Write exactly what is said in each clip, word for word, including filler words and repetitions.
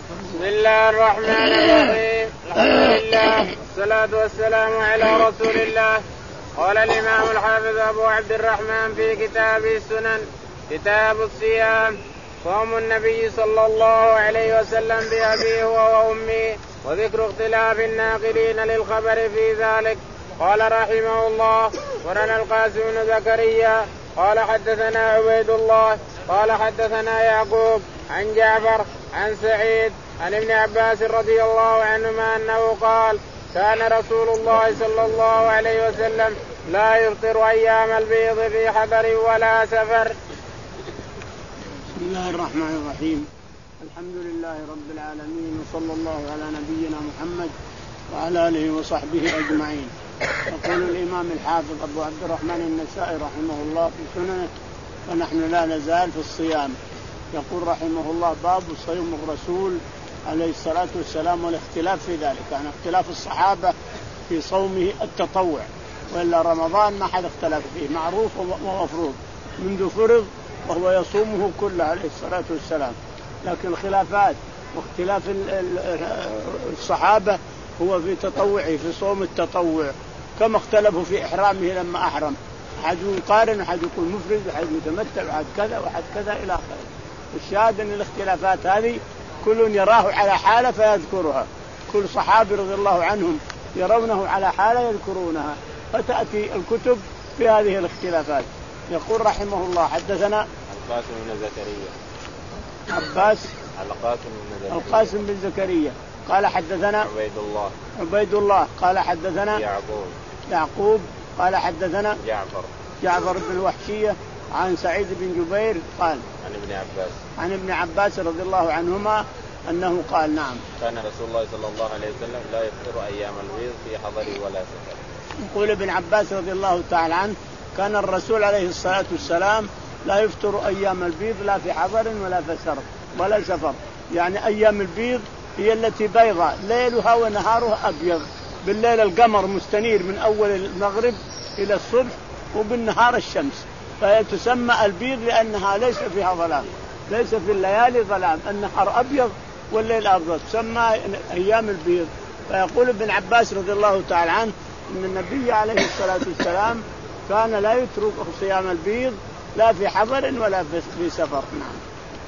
بسم الله الرحمن الرحيم. الحمد لله والصلاة والسلام على رسول الله. قال الإمام الحافظ أبو عبد الرحمن في كتابه السنن كتاب الصيام: صوم النبي صلى الله عليه وسلم بأبيه وأمه، وذكر اختلاف الناقلين للخبر في ذلك. قال رحمه الله: ورنا القاسم بن زكريا قال حدثنا عبيد الله قال حدثنا يعقوب عن جعفر عن سعيد عن ابن عباس رضي الله عنهما أنه قال: كان رسول الله صلى الله عليه وسلم لا يفطر أيام البيض في حضر ولا سفر. بسم الله الرحمن الرحيم. الحمد لله رب العالمين، وصلى الله على نبينا محمد وعلى آله وصحبه أجمعين. يقول الإمام الحافظ أبو عبد الرحمن النسائي رحمه الله في سننه، ونحن لا نزال في الصيام. يقول رحمه الله: باب صيام الرسول عليه الصلاة والسلام والاختلاف في ذلك، يعني اختلاف الصحابة في صومه التطوع، وإلا رمضان ما حد اختلف فيه، معروف ومفروض منذ فرض وهو يصومه كله عليه الصلاة والسلام. لكن الخلافات واختلاف الصحابة هو في تطوعه، في صوم التطوع، كما اختلفوا في إحرامه لما أحرم، أحد يقارن وأحد يقول مفرد وأحد متمتع وأحد كذا وأحد كذا إلى آخره. الشاهد أن الاختلافات هذه كل يراه على حالة فيذكرها، كل صحابي رضي الله عنهم يرونه على حالة يذكرونها، فتأتي الكتب في هذه الاختلافات. يقول رحمه الله: حدثنا القاسم بن زكريا عباس القاسم بن زكريا القاسم بن زكريا قال حدثنا عبيد الله عبيد الله قال حدثنا يعقوب يعقوب قال حدثنا جعفر جعفر بن الوحشية عن سعيد بن جبير قال عن ابن عباس عن ابن عباس رضي الله عنهما أنه قال: نعم، كان رسول الله صلى الله عليه وسلم لا يفطر أيام البيض في حضر ولا سفر. يقول ابن عباس رضي الله تعالى عنه: كان الرسول عليه الصلاة والسلام لا يفطر أيام البيض لا في حضر ولا في سفر ولا سفر. يعني أيام البيض هي التي بيضاء ليلها ونهارها أبيض، بالليل القمر مستنير من أول المغرب إلى الصبح، وبالنهار الشمس، فتسمى البيض لأنها ليس فيها ظلام، ليس في الليالي ظلام، النهار أبيض والليل أبيض، تسمى أيام البيض. فيقول ابن عباس رضي الله تعالى عنه أن النبي عليه الصلاة والسلام كان لا يترك صيام البيض لا في حضر ولا في سفر. نعم.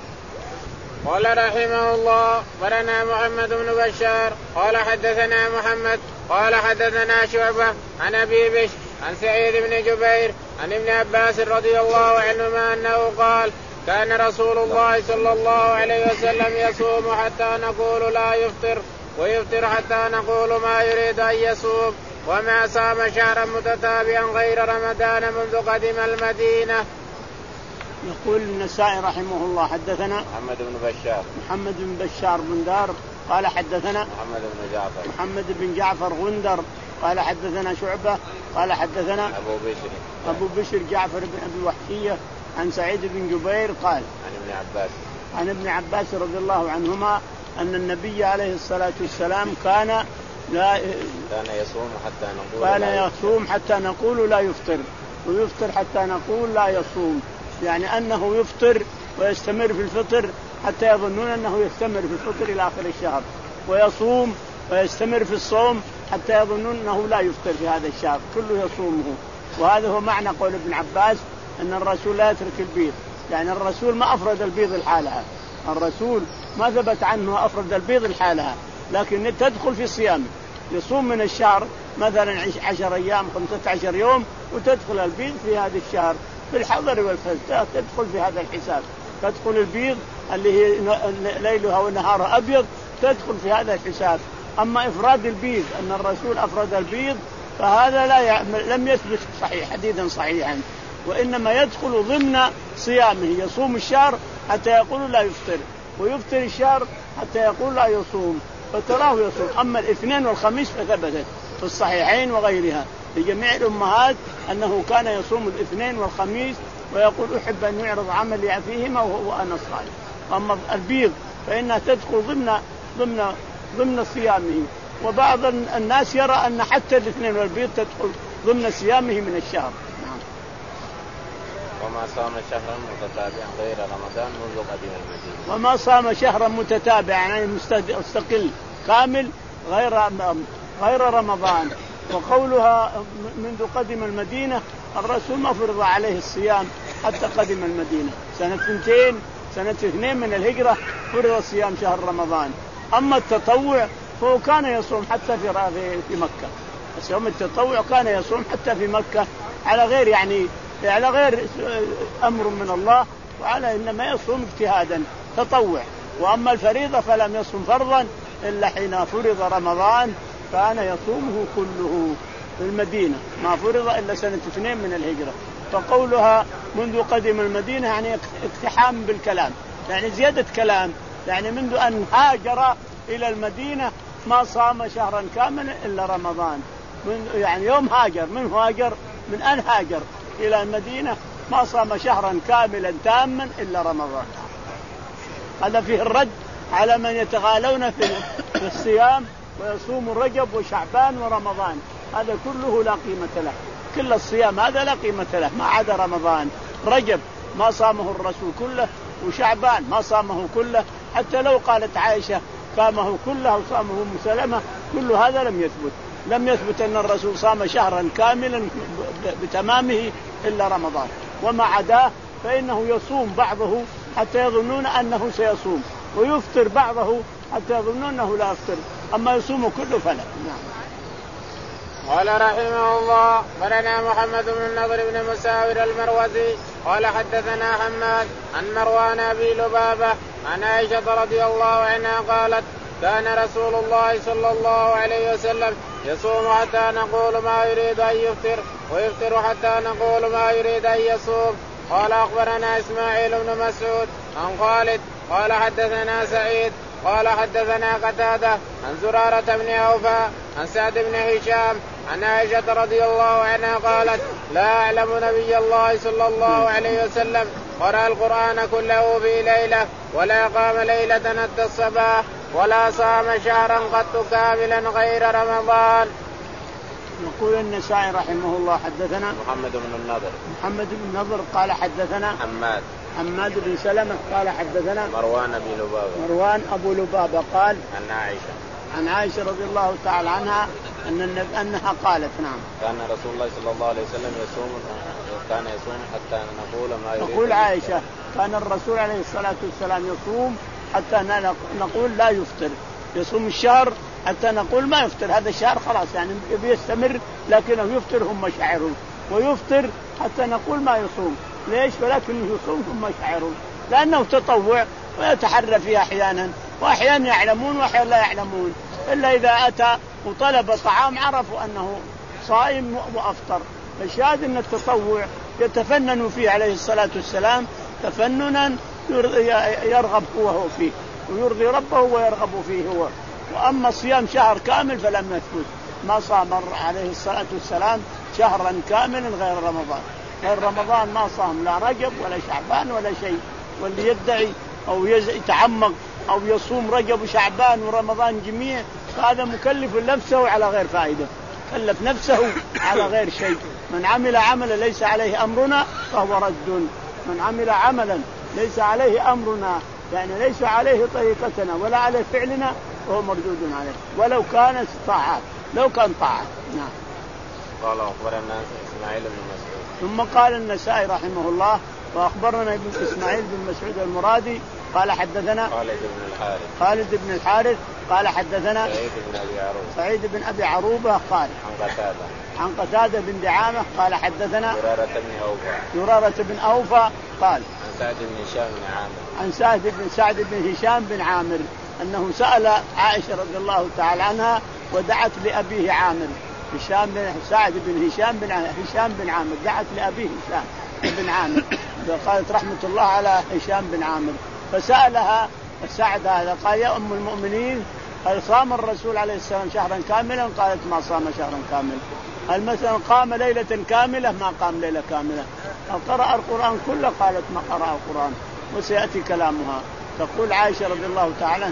قال رحمه الله: ورنا محمد بن بشار قال حدثنا محمد قال حدثنا شعبة عن أبي بشر عن سعيد بن جبير عن ابن عباس رضي الله عنهما أنه قال: كان رسول الله صلى الله عليه وسلم يصوم حتى نقول لا يفطر، ويفطر حتى نقول ما يريد أن يصوم، وما صام شهرا متتابعا غير رمضان منذ قدم المدينة. يقول النسائي رحمه الله: حدثنا محمد بن بشار محمد بن بشار بن دار قال حدثنا محمد بن جعفر محمد بن جعفر غندر قال حدثنا شعبة قال حدثنا أبو بشر أبو بشر جعفر بن أبي وحشية عن سعيد بن جبير قال عن ابن عباس عن ابن عباس رضي الله عنهما أن النبي عليه الصلاة والسلام كان لا كان يصوم حتى نقول كان يصوم حتى نقول لا يفطر، ويفطر حتى نقول لا يصوم، يعني أنه يفطر ويستمر في الفطر حتى يظنون أنه يستمر في الفطر إلى آخر الشهر، ويصوم ويستمر في الصوم حتى يظنون أنه لا يفطر في هذا الشهر كله يصومه. وهذا هو معنى قول ابن عباس أن الرسول لا يترك البيض، يعني الرسول ما أفرد البيض الحالها، الرسول ما ثبت عنه أفرد البيض الحالها، لكن تدخل في صيامه، يصوم من الشهر مثلا عشر أيام خمسة عشر يوم، وتدخل البيض في هذا الشهر بالحضر والفجر، تدخل في هذا الحساب، تدخل البيض اللي هي ليلها ونهارها أبيض تدخل في هذا الحساب. أما إفراد البيض أن الرسول أفرد البيض فهذا لا ي... لم يثبت صحيح حديثا صحيحا، وإنما يدخل ضمن صيامه، يصوم الشهر حتى يقول لا يفطر، ويفطر الشهر حتى يقول لا يصوم، فتراه يصوم. أما الاثنين والخميس فثبتت في الصحيحين وغيرها لجميع الأمهات أنه كان يصوم الاثنين والخميس، ويقول أحب أن يعرض عملي فيهما وهو أنا صائم. أما البيض فإنها تدخل ضمن ضمن ضمن صيامه، وبعض الناس يرى أن حتى الاثنين والبيض تدخل ضمن صيامه من الشهر. نعم. وما صام شهرا متتابعا غير رمضان منذ قدم المدينة. وما صام شهرا متتابعا يعني مستقل كامل غير غير رمضان. وقولها منذ قدم المدينة الرسول ما فرض عليه الصيام حتى قدم المدينة سنة اثنتين سنة اثنين من الهجرة فرض صيام شهر رمضان. أما التطوع فهو كان يصوم حتى في في مكة. يوم التطوع كان يصوم حتى في مكة على غير يعني على غير أمر من الله وعلى إنما يصوم اجتهادا تطوع. وأما الفريضة فلم يصوم فرضا إلا حين فرض رمضان كان يصومه كله في المدينة ما فرض إلا سنة اثنين من الهجرة. فقولها منذ قدم المدينة يعني اقتحام بالكلام يعني زيادة كلام يعني منذ أن هاجر إلى المدينة ما صام شهرا كاملا إلا رمضان. من يعني يوم هاجر من هاجر من أن هاجر إلى المدينة ما صام شهرا كاملا تاما إلا رمضان. هذا فيه الرد على من يتغالون في الصيام ويصوم رجب وشعبان ورمضان. هذا كله لا قيمة له. كل الصيام هذا لا قيمة له ما عدا رمضان. رجب ما صامه الرسول كله وشعبان ما صامه كله حتى لو قالت عائشة صامه كله وصامه أم سلمة كل هذا لم يثبت. لم يثبت أن الرسول صام شهرا كاملا بتمامه إلا رمضان. وما عداه فإنه يصوم بعضه حتى يظنون أنه سيصوم ويفطر بعضه حتى يظنون أنه لا يفطر. أما يصوم كله فلا. نعم. قال رحمه الله قالنا محمد بن النضر بن مساور المروزي قال حدثنا حماد عن مروان أبي لبابة عن عائشة رضي الله عنها قالت كان رسول الله صلى الله عليه وسلم يصوم حتى نقول ما يريد أن يفطر ويفطر حتى نقول ما يريد أن يصوم. قال أخبرنا إسماعيل بن مسعود عن خالد قال حدثنا سعيد قال حدثنا قتادة عن زرارة بن أوفى عن سعد بن هشام عن عائشة رضي الله عنها قالت لا أعلم نبي الله صلى الله عليه وسلم قرأ القرآن كله في ليلة ولا قام ليلة حتى الصباح ولا صام شهرا قط كاملا غير رمضان. يقول النسائي رحمه الله حدثنا محمد بن النضر محمد بن النضر قال حدثنا حماد حماد بن سلمة قال حدثنا مروان أبي لبابة مروان أبو لبابة قال عن عائشة عن عائشة رضي الله تعالى عنها أن أنها قالت نعم كان رسول الله صلى الله عليه وسلم يصوم كان يصوم حتى نقول ما يريد. تقول عائشة كان الرسول عليه الصلاة والسلام يصوم حتى نقول لا يفطر. يصوم الشهر حتى نقول ما يفطر. هذا الشهر خلاص يعني بيستمر لكنه يفطر هم مشاعرون ويفطر حتى نقول ما يصوم. ليش؟ ولكنه يصوم هم مشاعرون لأنه تطوع ويتحرى فيه أحيانا وأحيانا يعلمون وأحيانا لا يعلمون إلا إذا أتى وطلب طعام عرفوا أنه صائم وأفطر. فالشاهد أن التطوع يتفنن فيه عليه الصلاة والسلام تفننا يرغب هو فيه ويرضي ربه ويرغب فيه هو. وأما صيام شهر كامل فلم يثبت. ما صام عليه الصلاة والسلام شهرا كاملا غير رمضان. غير رمضان ما صام لا رجب ولا شعبان ولا شيء. واللي يدعي أو يتعمق أو يصوم رجب وشعبان ورمضان جميع فهذا مكلف نفسه على غير فائدة. كلف نفسه على غير شيء. من عمل عملا ليس عليه أمرنا فهو رد. من عمل عملا ليس عليه أمرنا يعني ليس عليه طريقتنا ولا عليه فعلنا وهو مردود عليه ولو كانت طاعات لو كان طاعة. نعم. قال أخبرنا إسماعيل بن مسعود ثم قال النسائي رحمه الله وأخبرنا ابن إسماعيل بن مسعود المرادي قال حدثنا خالد بن الحارث خالد بن الحارث قال حدثنا سعيد بن أبي عروبة سعيد بن أبي عروبة قال عن قتادة عن قتادة بن دعامة قال حدثنا زرارة بن أوفى زرارة بن أوفى قال عن سعد بن هشام بن عامر عن سعد بن سعد بن هشام بن عامر أنه سأل عائشة رضي الله تعالى عنها ودعت لأبيه عامر هشام بن سعد بن هشام بن هشام بن عامر دعت لأبيه هشام بن عامر قالت رحمة الله على هشام بن عامر فسألها سعد هذا قال يا أم المؤمنين هل صام الرسول عليه السلام شهرا كاملا؟ قالت ما صام شهرا كاملا. هل مثلا قام ليلة كاملة؟ ما قام ليلة كاملة. هل قرأ القرآن كله؟ قالت ما قرأ القرآن. وسيأتي كلامها. تقول عائشة رضي الله تعالى نعم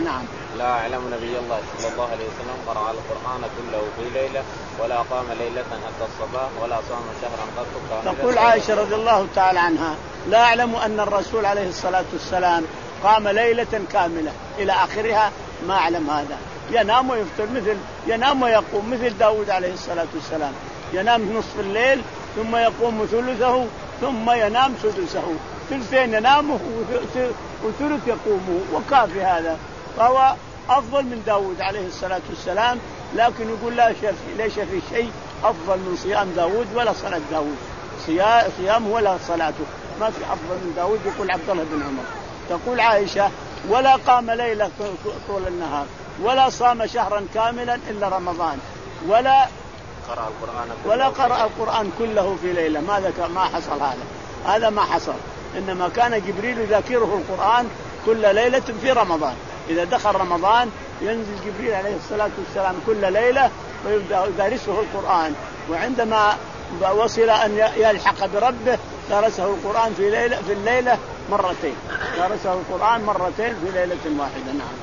لا أعلم نبي الله صلى الله عليه وسلم قرأ القرآن كله في ليلة ولا قام ليلة حتى الصباح ولا صام شهرا قط كاملا. تقول عائشة رضي الله تعالى عنها لا أعلم أن الرسول عليه الصلاة والسلام قام ليلة كاملة إلى آخرها، ما أعلم هذا. ينام ويفطر مثل ينام ويقوم مثل داود عليه الصلاة والسلام، ينام نصف الليل ثم يقوم ثلثه ثم ينام سدسه، ثلثين ينامه وثلث يقومه وكافي هذا، فهو أفضل من داود عليه الصلاة والسلام. لكن يقول لا شيء ليس في شيء أفضل من صيام داود ولا صلاة داود، صيامه ولا صلاته ما في أفضل من داود. يقول عبد الله بن عمر. تقول عائشة ولا قام ليلة طول النهار ولا صام شهرا كاملا إلا رمضان ولا قرأ القرآن ولا قرأ القرآن كله في ليلة. ماذا ما حصل هذا؟ هذا ما حصل. إنما كان جبريل يذاكره القرآن كل ليلة في رمضان. إذا دخل رمضان ينزل جبريل عليه الصلاة والسلام كل ليلة ويدرسه القرآن، وعندما وصل أن يلحق بربه درسه القرآن في ليلة في الليلة مرتين، درسه القرآن مرتين في ليلة واحدة. نعم.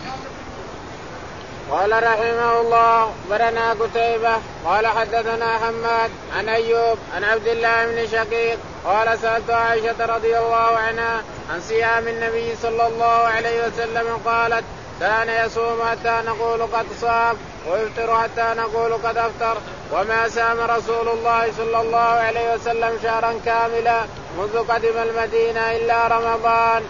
قال رحمه الله برنا قتيبة قال حدثنا حماد عن أيوب عن عبد الله بن شقيق قال سألت عائشة رضي الله عنها عن صيام النبي صلى الله عليه وسلم قالت كان يصوم حتى نقول قد صام ويفطر حتى نقول قد أفطر وما سام رسول الله صلى الله عليه وسلم شهرا كاملا منذ قدم المدينة إلا رمضان.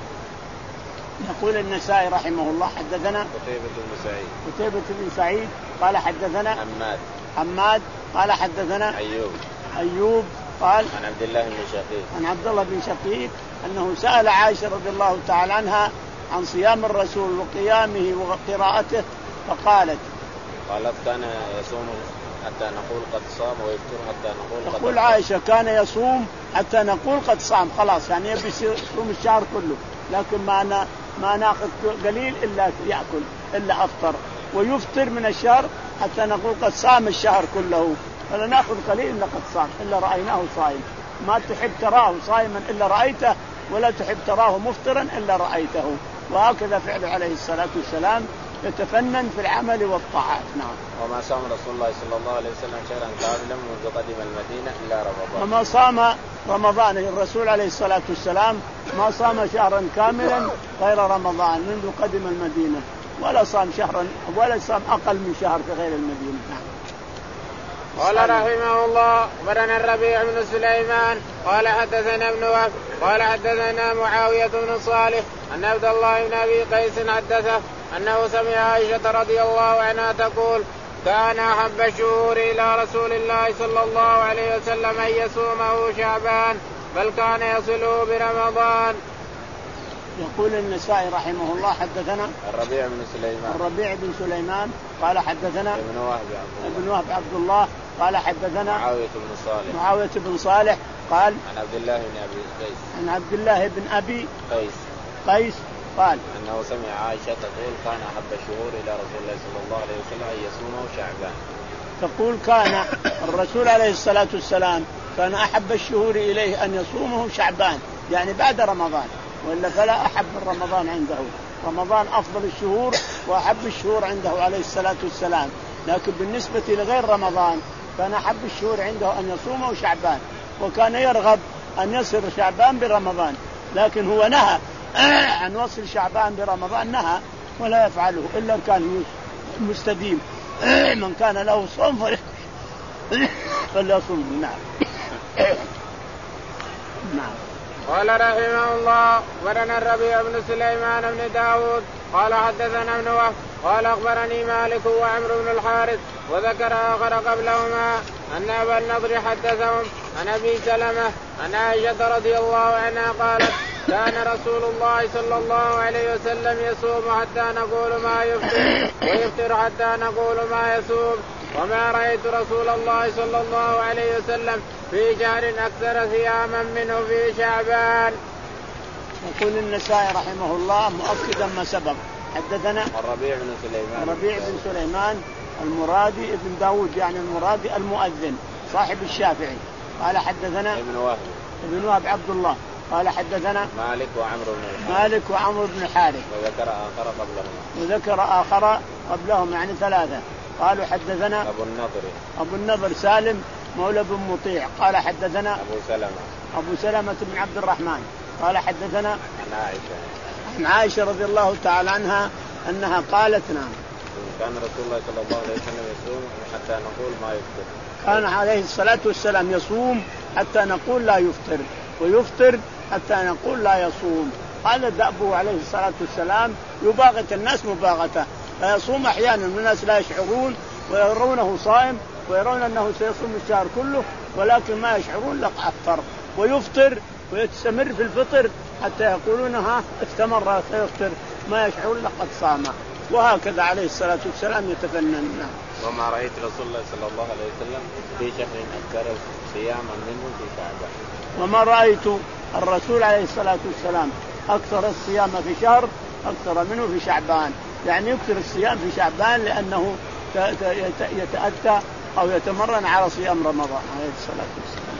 يقول النسائي رحمه الله حدثنا قتيبة بن سعيد قتيبة بن سعيد قال حدثنا حماد حماد قال حدثنا أيوب أيوب قال عن عبد الله بن شقيق عن عبد الله بن شقيق أنه سأل عائشة رضي الله تعالى عنها عن صيام الرسول وقيامه وقراءته فقالت قالت كان يصوم حتى نقول قد صام ويفطر حتى نقول قد تقول عائشة كان يصوم حتى نقول قد صام، خلاص يعني يبي يصوم الشهر كله، لكن ما ما ناخذ قليل إلا يأكل إلا أفطر، ويفطر من الشهر حتى نقول قد صام الشهر كله، فلا ناخذ قليل إلا قد صام إلا رأيناه صائم. ما تحب تراه صائما إلا رأيته، ولا تحب تراه مفطرا إلا رأيته. وهكذا فعل عليه الصلاة والسلام، يتفنن في العمل والطاعات. نعم. وما صام رسول الله صلى الله عليه وسلم شهرا كاملا منذ قدم المدينة إلا رمضان. وما صام رمضان الرسول عليه الصلاة والسلام ما صام شهرا كاملا غير رمضان منذ قدم المدينة، ولا صام شهرا ولا صام أقل من شهر في غير المدينة. نعم. قال رحمه الله برنا الربيع بن سليمان قال حدثنا ابن وهب قال حدثنا معاوية بن صالح أن عبد الله بن أبي قيس حدثه أنه سمع عائشة رضي الله عنها تقول كان أحب الشهور إلى رسول الله صلى الله عليه وسلم أن يصومه شعبان بل كان يصله برمضان. يقول النسائي رحمه الله حدثنا الربيع بن سليمان الربيع بن سليمان قال حدثنا ابن وهب ابن وهب عبد الله قال حدثنا معاوية بن صالح معاوية بن صالح قال عن عبد الله بن أبي قيس عن عبد الله بن أبي قيس قيس قال أنه سمع عائشة تقول كان أحب الشهور إلى رسول الله صلى الله عليه وسلم أن يصومه شعبان. تقول كان الرسول عليه الصلاة والسلام كان أحب الشهور إليه أن يصومه شعبان، يعني بعد رمضان، وإلا فلا أحب رمضان عنده. رمضان أفضل الشهور وأحب الشهور عنده عليه الصلاة والسلام، لكن بالنسبة لغير رمضان كان أحب الشهور عنده أن يصومه شعبان، وكان يرغب أن يصل شعبان برمضان، لكن هو نهى عن وصل شعبان برمضان، نهى ولا يفعله إلا كان مستديم. من كان له صوم فليصوم. نعم. نعم. قال رحمه الله ورنا الربيع بن سليمان بن داود قال حدثنا ابن وهب قال أخبرني مالك وعمرو بن الحارث وذكر آخر قبلهما أن أبا النضر حدثهم عن أبي سلمة عن عائشة رضي الله عنها قالت كان رسول الله صلى الله عليه وسلم يصوم حتى نقول ما يفطر ويفطر حتى نقول ما يصوم وما رأيت رسول الله صلى الله عليه وسلم في شهر أكثر صياما منه في شعبان. يقول النسائي رحمه الله مؤكدا ما سبق حدثنا الربيع بن سليمان الربيع بن سليمان المرادي ابن داود، يعني المرادي المؤذن صاحب الشافعي، قال حدثنا ابن وهب ابن وهب عبد الله قال حدثنا مالك وعمرو بن مالك وعمرو بن الحارث وذكر آخر قبلهما وذكر آخر قبلهم يعني ثلاثة. قالوا حدثنا أبو النضر أبو النضر سالم مولى بن مطيع قال حدثنا أبو سلمة أبو سلمة بن عبد الرحمن قال حدثنا عن عائشة عن عائشة رضي الله تعالى عنها أنها قالت نعم كان رسول الله صلى الله عليه وسلم يصوم حتى نقول ما يفطر. كان عليه الصلاة والسلام يصوم حتى نقول لا يفطر ويفطر حتى نقول لا يصوم. هذا دأبه عليه الصلاة والسلام يباغت الناس مباغته فيصوم أحيانا الناس لا يشعرون ويرونه صائم ويرون أنه سيصوم الشهر كله ولكن ما يشعرون لق أفطر ويفطر ويستمر في الفطر حتى يقولون ها استمر سيفطر ما يشعرون لقد صام. وهكذا عليه الصلاة والسلام يتفنن. وما رأيت رسول الله صلى الله عليه وسلم في شهر أكثر صياما منه في شعبان. وما رأيت الرسول عليه الصلاة والسلام أكثر الصيام في شهر أكثر منه في شعبان يعني يكثر الصيام في شعبان لأنه يتأتى أو يتمرن على صيام رمضان عليه الصلاة والسلام.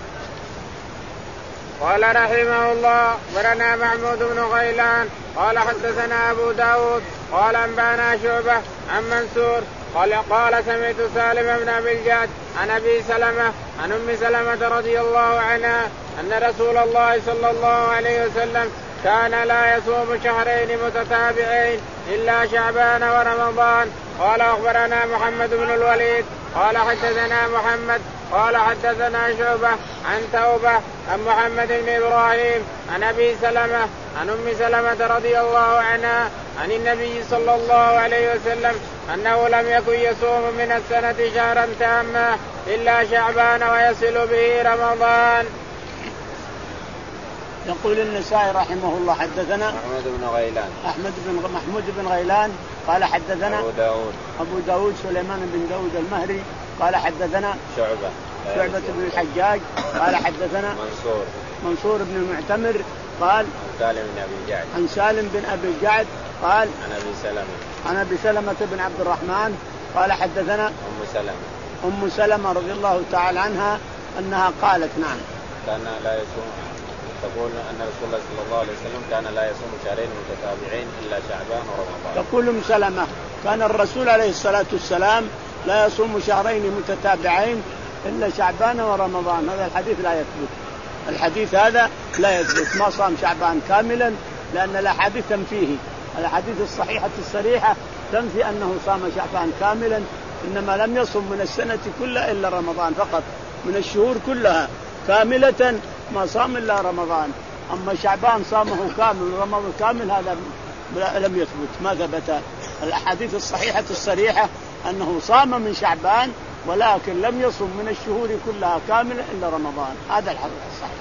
قال رحمه الله ورنا محمود بن غيلان قال حدثنا أبو داود قال أنبانا شعبة عن منصور قال قال سمعت سالم بن أبي الجعد عن أبي سلمة عن أم سلمة رضي الله عنها أن رسول الله صلى الله عليه وسلم كان لا يصوم شهرين متتابعين إلا شعبان ورمضان. قال أخبرنا محمد بن الوليد قال حدثنا محمد قال حدثنا شعبة عن توبة عن محمد بن إبراهيم عن أبي سلمة عن أم سلمة رضي الله عنها عن النبي صلى الله عليه وسلم أنه لم يكن يصوم من السنة شهرا تاما إلا شعبان ويصل به رمضان. يقول النسائي رحمه الله حدثنا أحمد بن غيلان أحمد بن محمود بن غيلان قال حدثنا أبو داود أبو داود سليمان بن داود المهري قال حدثنا شعبة شعبة بن الحجاج قال حدثنا منصور منصور بن المعتمر قال عن سالم بن أبي الجعد عن سالم بن أبي الجعد قال عن أبي سلمة عن أبي سلمة بن عبد الرحمن قال حدثنا أم سلمة أم سلمة رضي الله تعالى عنها أنها قالت نعم كان لا يصوم تقول أن رسول الله صلى الله عليه وسلم كان لا يصوم شهرين متتابعين إلا شعبان ورمضان. تقول أم سلمة كان الرسول عليه الصلاة والسلام لا يصوم شهرين متتابعين إلا شعبان ورمضان. هذا الحديث لا يثبت الحديث هذا لا يثبت ما صام شعبان كاملا لأن الأحاديث تنفيه الأحاديث الصحيحة الصريحة تنفي أنه صام شعبان كاملا إنما لم يصم من السنة كلها إلا رمضان فقط من الشهور كلها كاملة ما صام إلا رمضان. أما شعبان صامه كامل ورمضان كامل هذا لم يثبت ما ثبت. الأحاديث الصحيحة الصريحة أنه صام من شعبان ولكن لم يصم من الشهور كلها كاملة إلا رمضان. هذا الحديث الصحيح.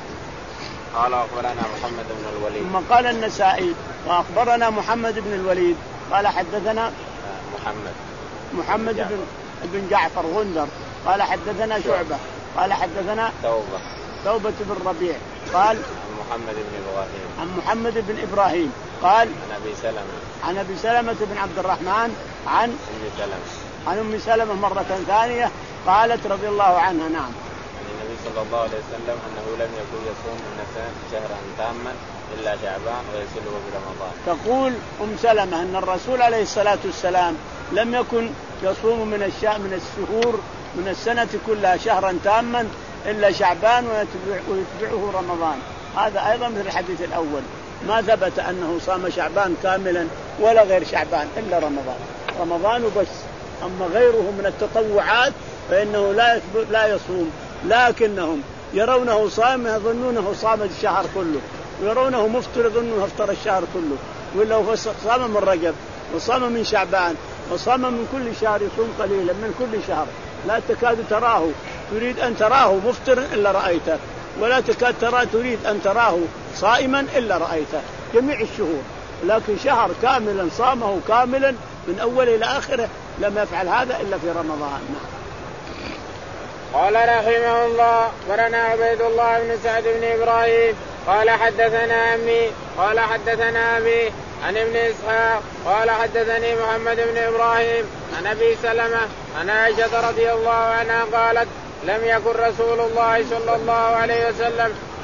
قال أخبرنا محمد بن الوليد ثم قال النسائي وأخبرنا محمد بن الوليد قال حدثنا محمد محمد بن بن جعفر غندر قال حدثنا شعبة قال حدثنا توبة توبة بن ربيع قال عن محمد بن إبراهيم عن محمد بن إبراهيم قال عن أبي سلمة عن أبي سلمة بن عبد الرحمن عن أم سلمة عن أم سلمة مرة ثانية قالت رضي الله عنها نعم عن النبي صلى الله عليه وسلم أنه لم يكن يصوم من السنة شهرا تاما إلا شعبان ويصله برمضان. تقول أم سلمة أن الرسول عليه الصلاة والسلام لم يكن يصوم من الشهر من الشهور من السنة كلها شهرا تاما إلا شعبان ويتبعه رمضان. هذا أيضا من الحديث الأول ما ثبت أنه صام شعبان كاملا ولا غير شعبان إلا رمضان رمضان وبس. أما غيره من التطوعات فإنه لا لا يصوم لكنهم يرونه صائم يظنونه صام الشهر كله ويرونه مفطر يظنونه افطر الشهر كله. ولا هو صام من رجب وصام من شعبان وصام من كل شهر يصوم قليلا من كل شهر لا تكاد تراه تريد أن تراه مفطر إلا رأيته ولا تكاد ترى تريد أن تراه صائما إلا رأيته جميع الشهور. لكن شهر كاملا صامه كاملا من أول إلى آخره لم يفعل هذا إلا في رمضان. قال رحمه الله ورنا عبيد الله بن سعد بن إبراهيم قال حدثنا أمي قال حدثنا أبي عن ابن إسحاق قال حدثني محمد بن إبراهيم عن أبي سلمة عن عائشة رضي الله عنها قالت لم يكن رسول الله صلى الله عليه وسلم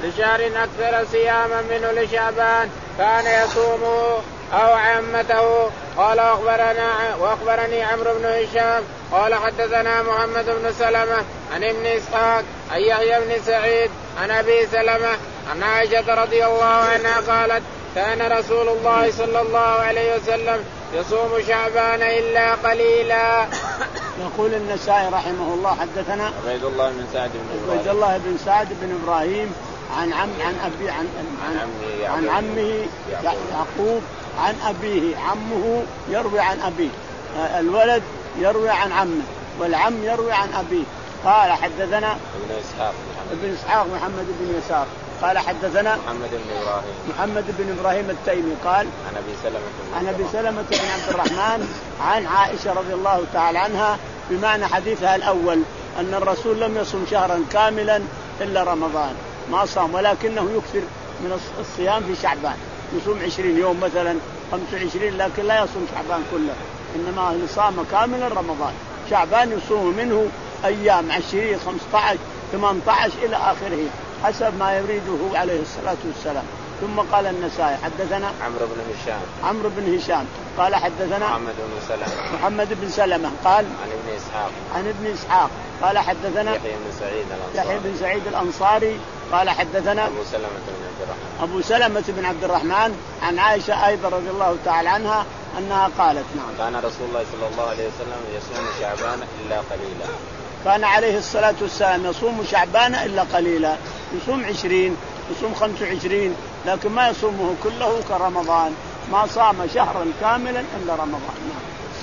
لشهر أكثر صياما منه لشعبان كان يصومه أو عامته. قال أخبرنا وأخبرني عمرو بن هشام قال حدثنا محمد بن سلمة عن ابن إسحاق عن يحيى بن سعيد عن أبي سلمة عن عائشة رضي الله عنها قالت كان رسول الله صلى الله عليه وسلم يصوم شعبان إلا قليلا. يقول النسائي رحمه الله حدثنا عبيد الله بن سعد بن عبيد الله بن سعد بن إبراهيم عن عم عن أبي عن عن, عن, عن عمه يعقوب عن أبيه. عمه يروي عن أبيه، الولد يروي عن عمه والعم يروي عن أبيه. قال حدثنا ابن إسحاق ابن إسحاق محمد بن يسار قال حدثنا محمد بن إبراهيم محمد بن إبراهيم التيمي قال عن أبي سلمة عن أبي سلمة بن عبد الرحمن عن عائشة رضي الله تعالى عنها بمعنى حديثها الأول أن الرسول لم يصم شهرا كاملا إلا رمضان، ما صام، ولكنه يكثر من الصيام في شعبان، يصوم عشرين يوم مثلا خمسة وعشرين، لكن لا يصوم شعبان كله، إنما صام كاملا رمضان. شعبان يصوم منه أيام عشرين خمسة عشر ثمانية عشر إلى آخره حسب ما يريده عليه الصلاة والسلام. ثم قال النسائي حدثنا عمرو بن هشام عمرو بن هشام قال حدثنا محمد بن سلمة محمد بن سلمة قال عن ابن إسحاق عن ابن إسحاق قال حدثنا يحيى بن سعيد الأنصاري يحيى بن سعيد الأنصاري قال حدثنا أبو سلمة بن عبد الرحمن أبو سلمة بن عبد الرحمن عن عائشة أيضا رضي الله تعالى عنها أنها قالت نعم كان رسول الله صلى الله عليه وسلم يصوم شعبان إلا قليلا. كان عليه الصلاة والسلام يصوم شعبان إلا قليلا، يصوم عشرين يصوم خمسة وعشرين، لكن ما يصومه كله كرمضان، ما صام شهرا كاملا إلا رمضان.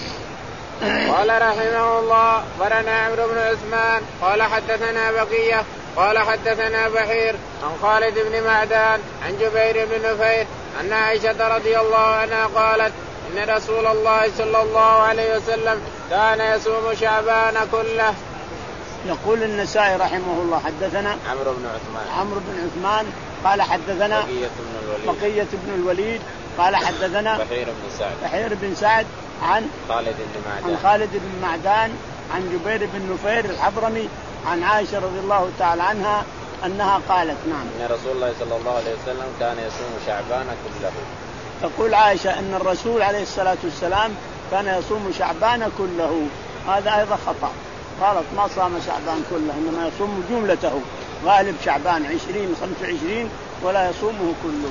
قال رحمه الله أخبرنا عمرو بن عثمان قال حدثنا بقية قال حدثنا بحير عن خالد بن معدان عن جبير بن نفير أن عائشة رضي الله عنها قالت إن رسول الله صلى الله عليه وسلم كان يصوم شعبان كله. يقول النسائي رحمه الله حدثنا عمرو بن عثمان عمرو بن عثمان قال حدثنا بقية بن الوليد بقية بن الوليد قال حدثنا بحير بن سعد بحير بن سعد عن خالد بن معدان عن خالد بن معدان عن جبير بن نفير الحضرمي عن عائشة رضي الله تعالى عنها أنها قالت نعم إن رسول الله صلى الله عليه وسلم كان يصوم شعبان كله. تقول عائشة أن الرسول عليه الصلاة والسلام كان يصوم شعبان كله، هذا أيضا خطأ، قالت ما صام شعبان كله، إنما يصوم جملته، غالب شعبان عشرين خمسة وعشرين ولا يصومه كله.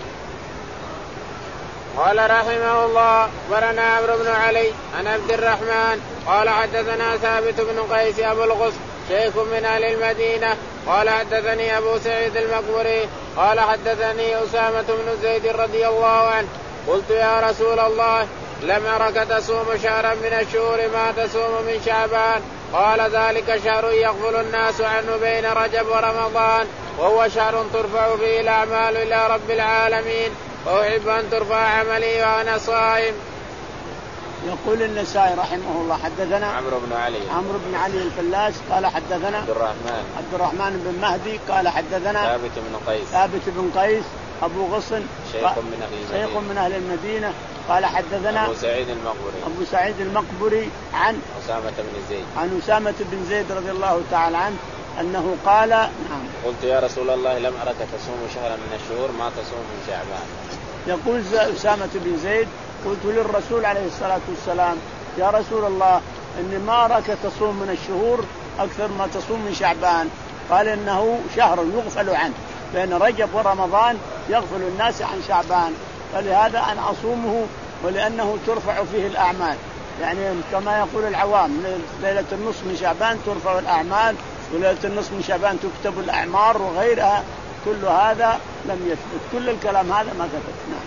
قال رحمه الله أخبرنا عمرو بن علي عن عبد الرحمن قال حدثنا ثابت بن قيس أبو الغصن شيخ من أهل المدينة قال حدثني أبو سعيد المقبري قال حدثني أسامة بن زيد رضي الله عنه قلت يا رسول الله لم أرك تصوم شهرا من الشهور ما تصوم من شعبان، قال ذلك شهر يغفل الناس عنه بين رجب ورمضان، وهو شهر ترفع فيه الأعمال إلى رب العالمين، وأحب أن ترفع عملي وأنا صائم. يقول النسائي رحمه الله حدثنا عمرو بن علي عمرو بن علي الفلاس قال حدثنا عبد الرحمن عبد الرحمن بن مهدي قال حدثنا ثابت بن قيس ثابت بن قيس أبو غصن شيخ من أهل المدينة, شيخ من أهل المدينة قال حدثنا أبو سعيد المقبري أبو سعيد المقبري عن أسامة بن زيد عن أسامة بن زيد رضي الله تعالى عنه أنه قال نعم قلت يا رسول الله لم أرك تصوم شهرا من الشهور ما تصوم من شعبان. يقول أسامة بن زيد قلت للرسول عليه الصلاة والسلام يا رسول الله إني ما أراك تصوم من الشهور أكثر ما تصوم من شعبان، قال إنه شهر يغفل عنه بين رجب ورمضان، يغفل الناس عن شعبان، فلهذا أنا أصومه ولأنه ترفع فيه الأعمال، يعني كما يقول العوام ليلة النصف من شعبان ترفع الأعمال وليلة النصف من شعبان تكتب الأعمار وغيرها، كل هذا لم يثبت، كل الكلام هذا ما ثبت. نعم.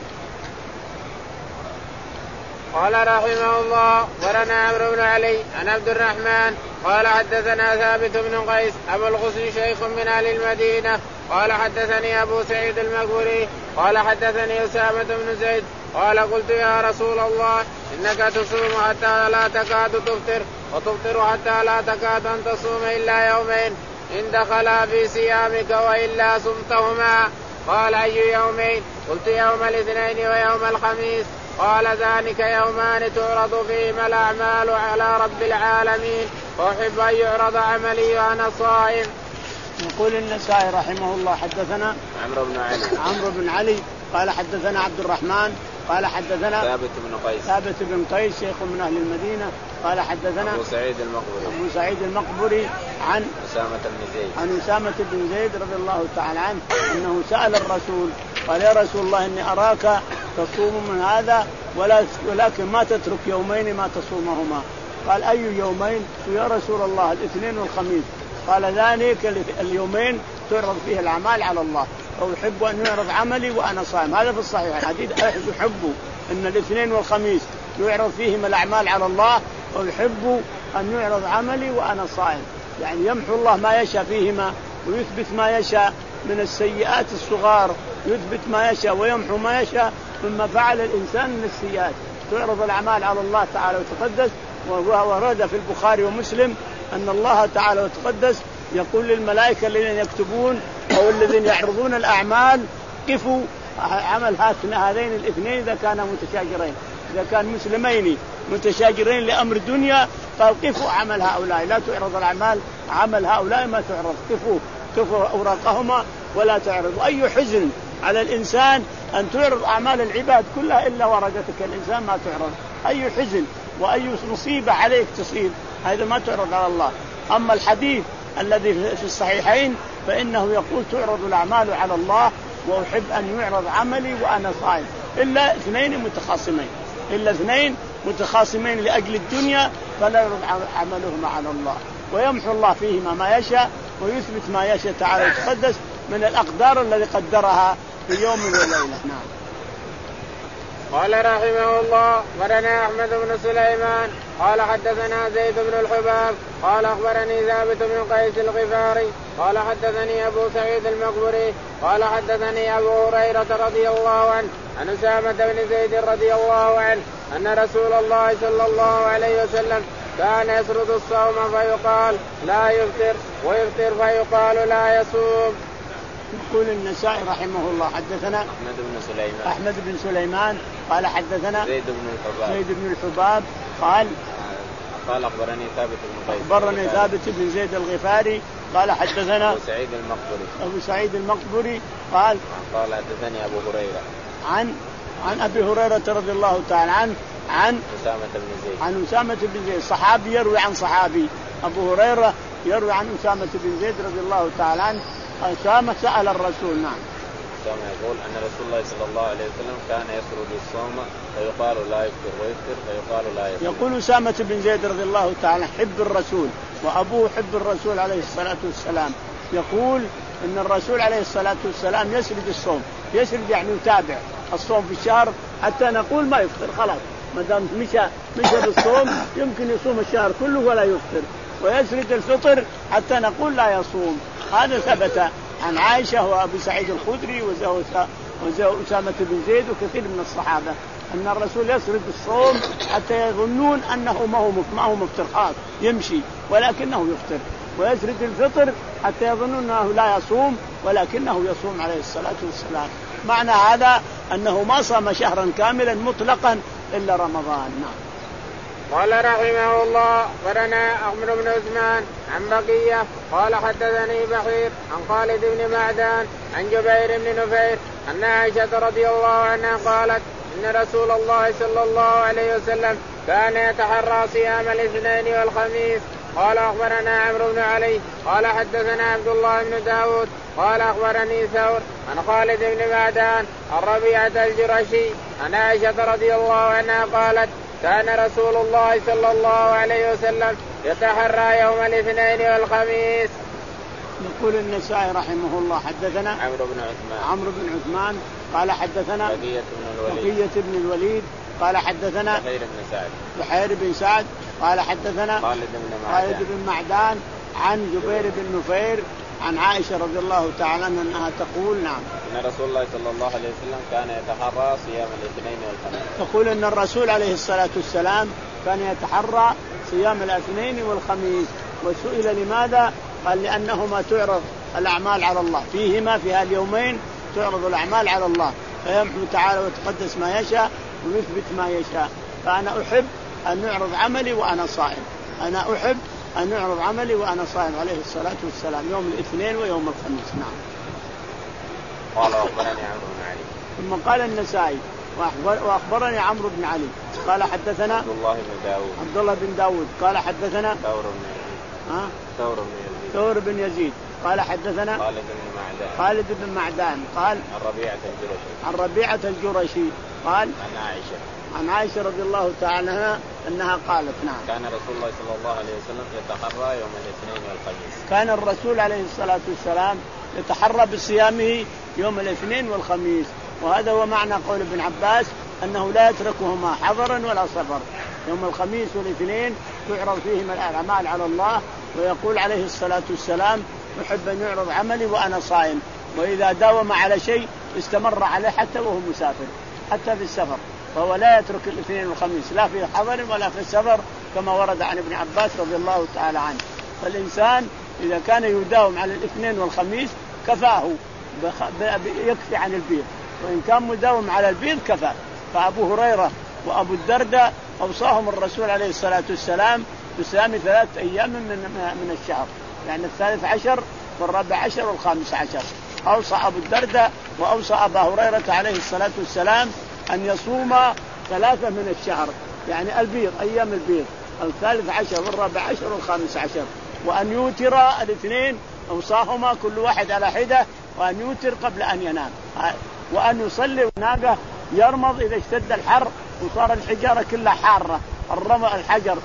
قال رحمه الله ورنا عمرو بن علي عن عبد الرحمن قال حدثنا ثابت بن قيس أبو الغصن شيخ من أهل المدينة قال حدثني أبو سعيد المقبري قال حدثني أسامة بن زيد قال قلت يا رسول الله إنك تصوم حتى لا تكاد تفطر وتفطر حتى لا تكاد أن تصوم إلا يومين إن دخلا في صيامك وإلا صمتهما، قال أي يومين؟ قلت يوم الاثنين ويوم الخميس، قال ذلك يومان تعرض فيهما الأعمال على رب العالمين، وأحب أن يعرض عملي وأنا صائم. يقول النسائي رحمه الله حدثنا عمرو بن علي عمرو بن علي قال حدثنا عبد الرحمن قال حدثنا ثابت بن قيس ثابت بن قيس شيخ من أهل المدينة قال حدثنا أبو سعيد المقبري أبو سعيد المقبري عن أسامة بن زيد عن أسامة بن زيد رضي الله تعالى عنه أنه سأل الرسول قال يا رسول الله إني أراك تصوم من هذا ولكن ما تترك يومين ما تصومهما. قال أي يومين يا رسول الله؟ الاثنين والخميس. قال ذلك اليومين تعرض فيه الأعمال على الله وأحب أن يعرض عملي وأنا صائم. هذا في الصحيح حديث أحب أن الاثنين والخميس يعرض فيهم الأعمال على الله ويحب أن يعرض عملي وأنا صائم. يعني يمحو الله ما يشاء فيهما ويثبت ما يشاء من السيئات الصغار، يثبت ما يشاء ويمحو ما يشاء مما فعل الإنسان من السيئات. تعرض الأعمال على الله تعالى وتقدس. ورد في البخاري ومسلم أن الله تعالى وتقدس يقول للملائكة الذين يكتبون أو الذين يعرضون الأعمال قفوا عمل هذين الاثنين إذا كانا متشاجرين، إذا كان مسلمين متشاجرين لأمر الدنيا قال قفوا عمل هؤلاء، لا تعرض الأعمال عمل هؤلاء ما تعرض، قفوا قفوا أوراقهما ولا تعرض. أي حزن على الإنسان أن تعرض أعمال العباد كلها إلا ورقتك الإنسان ما تعرض. أي حزن وأي مصيبة عليك تصيب هذا ما تعرض على الله. أما الحديث الذي في الصحيحين فإنه يقول تعرض الأعمال على الله وأحب أن يعرض عملي وأنا صائم إلا اثنين متخاصمين، إلا اثنين متخاصمين لأجل الدنيا فلا يعرض عملهما على الله ويمحو الله فيهما ما يشاء ويثبت ما يشاء تعالى وتقدس من الأقدار الذي قدرها في يوم وليلة. نعم. قال رحمه الله أخبرنا أحمد بن سليمان قال حدثنا زيد بن الحباب قال أخبرني ثابت بن قيس الغفاري قال حدثني أبو سعيد المقبري قال حدثني أبو هريرة رضي الله عنه عن أسامة بن زيد رضي الله عنه أن رسول الله صلى الله عليه وسلم كان يسرد الصوم فيقال لا يفطر ويفطر فيقال لا يصوم. يقول النسائي رحمه الله حدثنا أحمد بن سليمان أحمد بن سليمان قال حدثنا زيد بن الحباب زيد بن الحباب قال قال أخبرني ثابت بن قيس أخبرني ثابت بن زيد الغفاري قال حدثنا أبو سعيد المقبري أبو سعيد المقبري قال قال حدثني أبو هريرة عن عن أبي هريرة رضي الله تعالى عنه عن أسامة بن زيد عن أسامة بن زيد صحابي يروي عن صحابي. أبو هريرة يروي عن أسامة بن زيد رضي الله تعالى عنه أسامة سأل الرسول. نعم. أسامة يقول أن رسول الله صلى الله عليه وسلم كان يسرد الصوم فيقال لا يفطر ويفطر فيقال لا يصوم. يقول أسامة بن زيد رضي الله تعالى حب الرسول وأبوه حب الرسول عليه الصلاة والسلام. يقول أن الرسول عليه الصلاة والسلام يسرد الصوم، يسرد يعني يتابع الصوم في الشهر حتى نقول ما يفطر خلاص ما دام مشى مشى بالصوم يمكن يصوم الشهر كله ولا يفطر، ويسرد الفطر حتى نقول لا يصوم. هذا ثبت عن عائشة وأبي سعيد الخدري وأسامة بن زيد وكثير من الصحابة أن الرسول يسرد الصوم حتى يظنون أنه ما هو مفطر خاص يمشي ولكنه يفطر، ويسرد الفطر حتى يظنون أنه لا يصوم ولكنه يصوم عليه الصلاة والسلام. معنى هذا أنه ما صام شهرا كاملا مطلقا إلا رمضان. نعم. قال رحمه الله أخبرنا أحمد بن عثمان عن بقية قال حدثني بحير عن خالد بن معدان عن جبير بن نفير أن عائشة رضي الله عنها قالت إن رسول الله صلى الله عليه وسلم كان يتحرى صيام الاثنين والخميس. قال أخبرنا عمرو بن علي قال حدثنا عبد الله بن داود قال أخبرني ثور عن خالد بن معدان الربيعة الجرشي عن عائشة رضي الله عنها قالت كان رسول الله صلى الله عليه وسلم يتحرى يوم الاثنين والخميس. يقول النسائي رحمه الله حدثنا عمرو بن عثمان عمرو بن عثمان قال حدثنا بقية بن الوليد بقية بن الوليد قال حدثنا بحير بن سعد بحير بن سعد قال حدثنا خالد بن معدان خالد بن معدان عن جبير بن نفير عن عائشة رضي الله تعالى عنها أنها تقول نعم إن رسول الله صلى الله عليه وسلم كان يتحرى صيام الاثنين والخميس. تقول أن الرسول عليه الصلاة والسلام كان يتحرى صيام الاثنين والخميس. وسئل لماذا؟ قال لأنهما تعرض الأعمال على الله فيهما في هاليومين تعرض الأعمال على الله فيمحو تعالى وتقدس ما يشاء ويثبت ما يشاء. فأنا أحب أن يعرض عملي وأنا صائم، أنا أحب أن يعرض عملي وأنا صائم عليه الصلاة والسلام يوم الاثنين ويوم الخميس. نعم. قال أخبرني عمرو بن علي. ثم قال النسائي وأخبر وأخبرني عمرو بن علي قال حدثنا عبد الله بن داود عبد الله بن داود قال حدثنا ثور بن يزيد ها ثور بن يزيد ثور بن يزيد قال حدثنا خالد بن معدان خالد بن معدان قال عن ربيعة الجرشي عن ربيعة الجرشي قال عن عائشة عن عائشة رضي الله تعالى عنها أنها قالت نعم كان رسول الله صلى الله عليه وسلم يتحرى يوم الاثنين والخميس. كان الرسول عليه الصلاة والسلام يتحرى بصيامه يوم الاثنين والخميس، وهذا هو معنى قول ابن عباس أنه لا يتركهما حضرا ولا سفر. يوم الخميس والاثنين تعرض فيهما الأعمال على الله، ويقول عليه الصلاة والسلام يحب أن يعرض عملي وأنا صائم، وإذا داوم على شيء استمر عليه حتى وهو مسافر حتى في السفر، فهو لا يترك الاثنين والخميس لا في حضر ولا في السفر كما ورد عن ابن عباس رضي الله تعالى عنه. فالإنسان إذا كان يداوم على الاثنين والخميس كفاه يكفي عن البيض، وإن كان مداوم على البيض كفاه. فأبو هريرة وأبو الدرداء أوصاهم الرسول عليه الصلاة والسلام بصيام ثلاثة أيام من من الشهر، يعني الثالث عشر والرابع عشر والخامس عشر. أوصى أبو الدرداء وأوصى أبا هريرة عليه الصلاة والسلام أن يصوم ثلاثة من الشهر، يعني البيض أيام البيض الثالث عشر والرابع عشر والخامس عشر، وأن يوتر الاثنين أوصاهما كل واحد على حدة، وأن يوتر قبل أن ينام، وأن يصلي والناقة يرمض إذا اشتد الحر وصار الحجارة كلها حارة، الرمى الحجر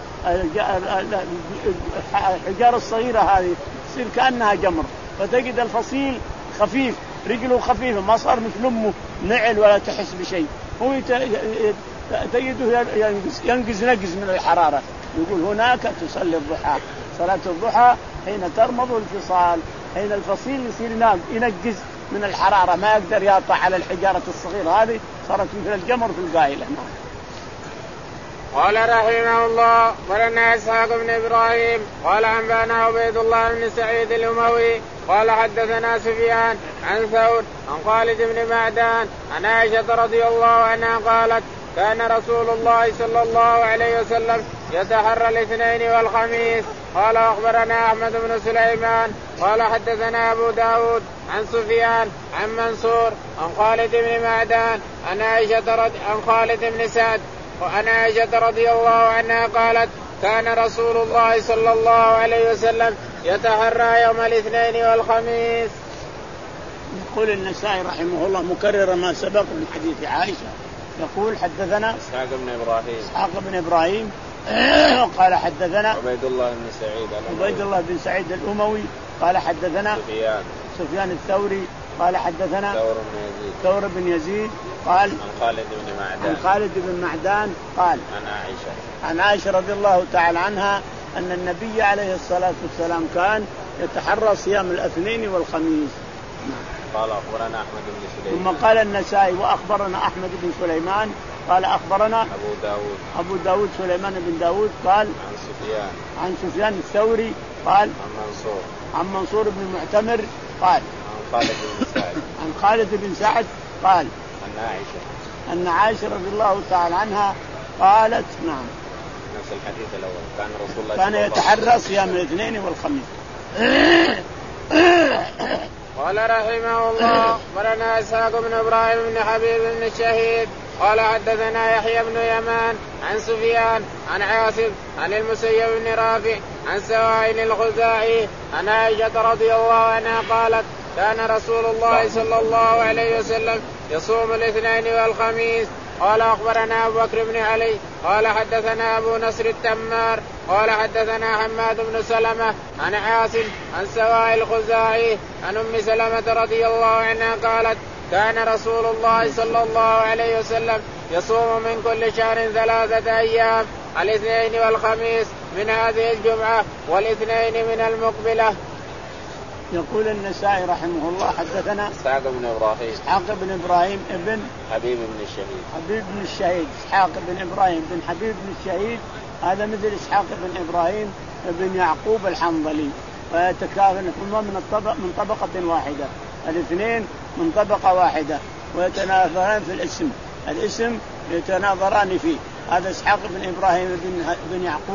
الحجارة الصغيرة هذه تصير كأنها جمر، فتجد الفصيل خفيف رجله خفيفة ما صار مثل أمه نعل ولا تحس بشيء، هو تجده ينقز نقز من الحرارة. يقول هناك تصلي الضحى، صلاة الضحى حين ترمض الفصال، حين الفصيل يصير ينقز من الحرارة ما يقدر يقطع على الحجارة الصغيرة هذه صارت مثل الجمر في القائلة. قال رحمه الله ولنا إسحاق بن إبراهيم قال أنبانا عبيد الله بن سعيد الأموي قال حدثنا سفيان عن ثور عن خالد بن معدان عن عائشة رضي الله عنها قالت كان رسول الله صلى الله عليه وسلم يتحرى الاثنين والخميس. قال أخبرنا أحمد بن سليمان قال حدثنا أبو داود عن سفيان عن منصور عن خالد بن معدان عن عائشة رضي عن خالد بن سعد وعن عائشة رضي الله عنها قالت كان رسول الله صلى الله عليه وسلم يتحرى يوم الاثنين والخميس. يقول النسائي رحمه الله مكرر ما سبق من حديث عائشة، يقول حدثنا إسحاق بن إبراهيم إسحاق بن إبراهيم قال حدثنا عبيد الله بن سعيد عبيد الله بن سعيد الأموي قال حدثنا سفيان سفيان الثوري قال حدثنا ثور بن يزيد ثور بن يزيد قال عن خالد بن معدان عن خالد بن معدان قال عن عائشة عن عائشة رضي الله تعالى عنها أن النبي عليه الصلاة والسلام كان يتحرى صيام الاثنين والخميس. قال أخبرنا أحمد بن سليمان ثم قال النسائي وأخبرنا أحمد بن سليمان قال أخبرنا أبو داود أبو داود سليمان بن داود قال عن سفيان عن سفيان الثوري قال عن منصور عن منصور بن معتمر قال عن خالد بن سعد عن خالد بن سعد قال عن عائشة أن عائشة رضي الله تعالى عنها قالت نعم نفس الحديث الأول كان رسول الله كان يتحرى صيام الاثنين والخميس. قال رحمه الله ولنا إسحاق بن إبراهيم بن حبيب بن الشهيد قال حدثنا يحيى بن يمان عن سفيان عن عاصم عن المسيب بن رافع عن سوائل الخزاعي عن عائشة رضي الله عنها قالت كان رسول الله صلى الله عليه وسلم يصوم الاثنين والخميس. قال أخبرنا أبو بكر بن علي قال حدثنا أبو نصر التمار قال حدثنا حماد بن سلمة عن عاصم عن سوائل الخزاعي عن أم سلمة رضي الله عنها قالت كان رسول الله صلى الله عليه وسلم يصوم من كل شهر ثلاثة أيام الاثنين والخميس من هذه الجمعة والاثنين من المقبلة. يقول النسائي رحمه الله حدثنا إسحاق بن إبراهيم إسحاق بن إبراهيم ابن حبيب بن الشهيد حبيب بن الشهيد إسحاق بن إبراهيم بن حبيب بن الشهيد هذا مثل إسحاق بن إبراهيم بن يعقوب الحنظلي، ويتكافئون من الطبق من طبقة واحدة، الاثنين من طبقة واحدة ويتناظران في الاسم الاسم يتناظران فيه. هذا إسحاق بن إبراهيم بن, بن يعقوب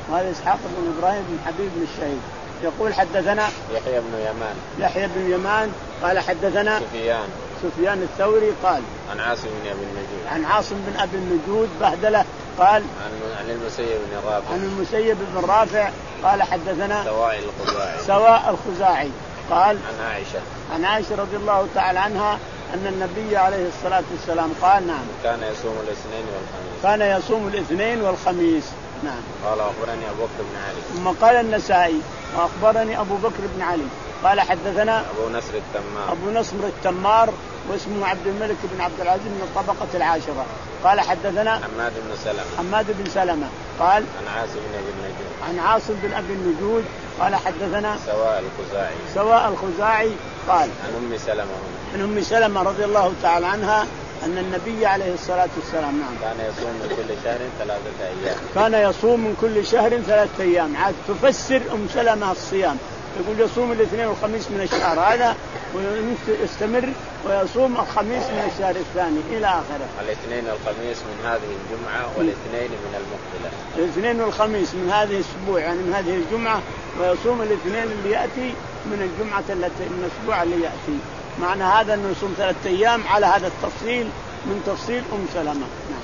وهذا إسحاق بن إبراهيم بن حبيب بن الشهيد. يقول حدثنا يحيى بن يمان يحيى بن يمان قال حدثنا سفيان سفيان الثوري قال عن عاصم بن أبي النجود عن عاصم بن أبي النجود بهدلة قال عن المسيب بن رافع عن المسيب بن رافع قال حدثنا سواء الخزاعي سواء الخزاعي قال عن عائشة عن عائشة رضي الله تعالى عنها أن النبي عليه الصلاة والسلام قال نعم كان يصوم الاثنين والخميس كان يصوم الاثنين والخميس. نعم. قال أخبرني أبو بكر بن علي ثم قال النسائي وأخبرني أبو بكر بن علي قال حدثنا أبو نصر التمار أبو نصر التمار واسمه عبد الملك بن عبد العزيز من الطبقة العاشرة قال حدثنا حماد بن سلمة حماد بن سلمة قال عن عاصم بن أبي النجود عن عاصم بن أبي النجود قال حدثنا سواء الخزاعي سواء الخزاعي قال عن أم سلمة عن أم سلمة رضي الله تعالى عنها أن النبي عليه الصلاة والسلام نعم كان يصوم من كل شهر ثلاثة أيام كان يصوم من كل شهر ثلاثة أيام. عاد تفسر أم سلمة الصيام يقول يصوم الاثنين والخميس من الشهر هذا ويستمر ويصوم الخميس من الشهر الثاني إلى آخره. الاثنين والخميس من هذه الجمعة والاثنين من المقبلة. الاثنين والخميس من هذه الأسبوع يعني من هذه الجمعة ويصوم الاثنين اللي يأتي من الجمعة التي من الأسبوع اللي يأتي. معنى هذا أنه يصوم ثلاثة أيام على هذا التفصيل من تفصيل أم سلمة. نعم.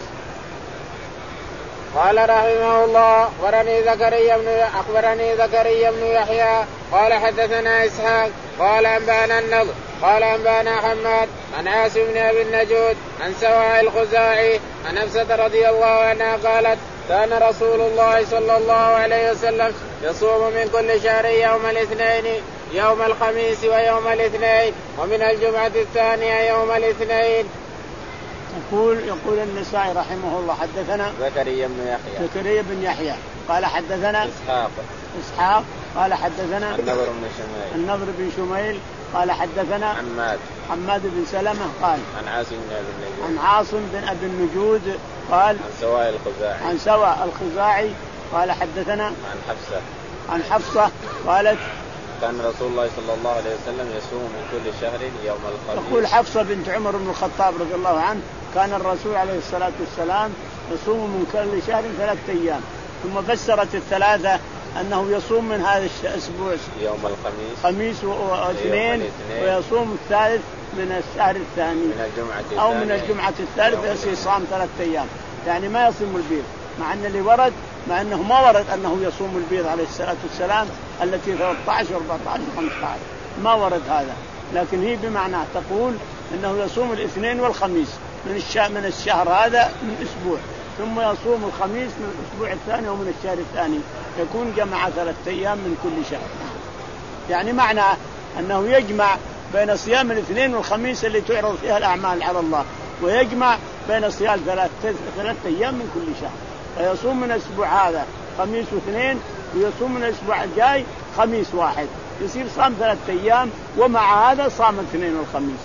قال رحمه الله أخبرني زكريا بن أخبرني زكريا بن يحيى قال حدثنا إسحاق قال أنبانا النضر قال أنبانا حماد عن عاصم بن أبي النجود عن سواء الخزاعي عن حفصة رضي الله عنها قالت كان رسول الله صلى الله عليه وسلم يصوم من كل شهر يوم الاثنين يوم الخميس ويوم الاثنين ومن الجمعة الثانية يوم الاثنين. يقول يقول النسائي رحمه الله حدثنا زكريا بن يحيى زكريا بن يحيى قال حدثنا إسحاق إسحاق قال حدثنا النضر بن شميل النضر بن شميل قال حدثنا حماد حماد بن سلمة قال عن عاصم بن أبي النجود عن عاصم بن أبي النجود قال عن سواء الخزاعي عن سواء الخزاعي قال حدثنا عن حفصة عن حفصة قالت كان رسول الله صلى الله عليه وسلم يصوم من كل شهر يوم الخميس. تقول حفصة بنت عمر بن الخطاب رضي الله عنه كان الرسول عليه الصلاة والسلام يصوم من كل شهر ثلاثة أيام ثم فسرت الثلاثة أنه يصوم من هذا الأسبوع يوم الخميس خميس واثنين ويصوم الثالث من الشهر الثاني من الجمعة أو من الجمعة الثالثة يصير صام ثلاثة أيام يعني ما يصوم البيض مع أن اللي ورد مع أنه ما ورد أنه يصوم البيض عليه الصلاة والسلام التي ثلاثة عشر وأربعة عشر وخمسة عشر ما ورد هذا لكن هي بمعنى تقول أنه يصوم الاثنين والخميس من الشهر من الشهر هذا من أسبوع ثم يصوم الخميس من الأسبوع الثاني ومن الشهر الثاني يكون جمع ثلاثة أيام من كل شهر يعني معنى أنه يجمع بين صيام الاثنين والخميس اللي تعرض فيها الأعمال على الله ويجمع بين صيام ثلاثة ثلاثة أيام من كل شهر فيصوم من الأسبوع هذا خميس واثنين ويصوم من الأسبوع الجاي خميس واحد يصير صام ثلاثة أيام ومع هذا صام الاثنين والخميس.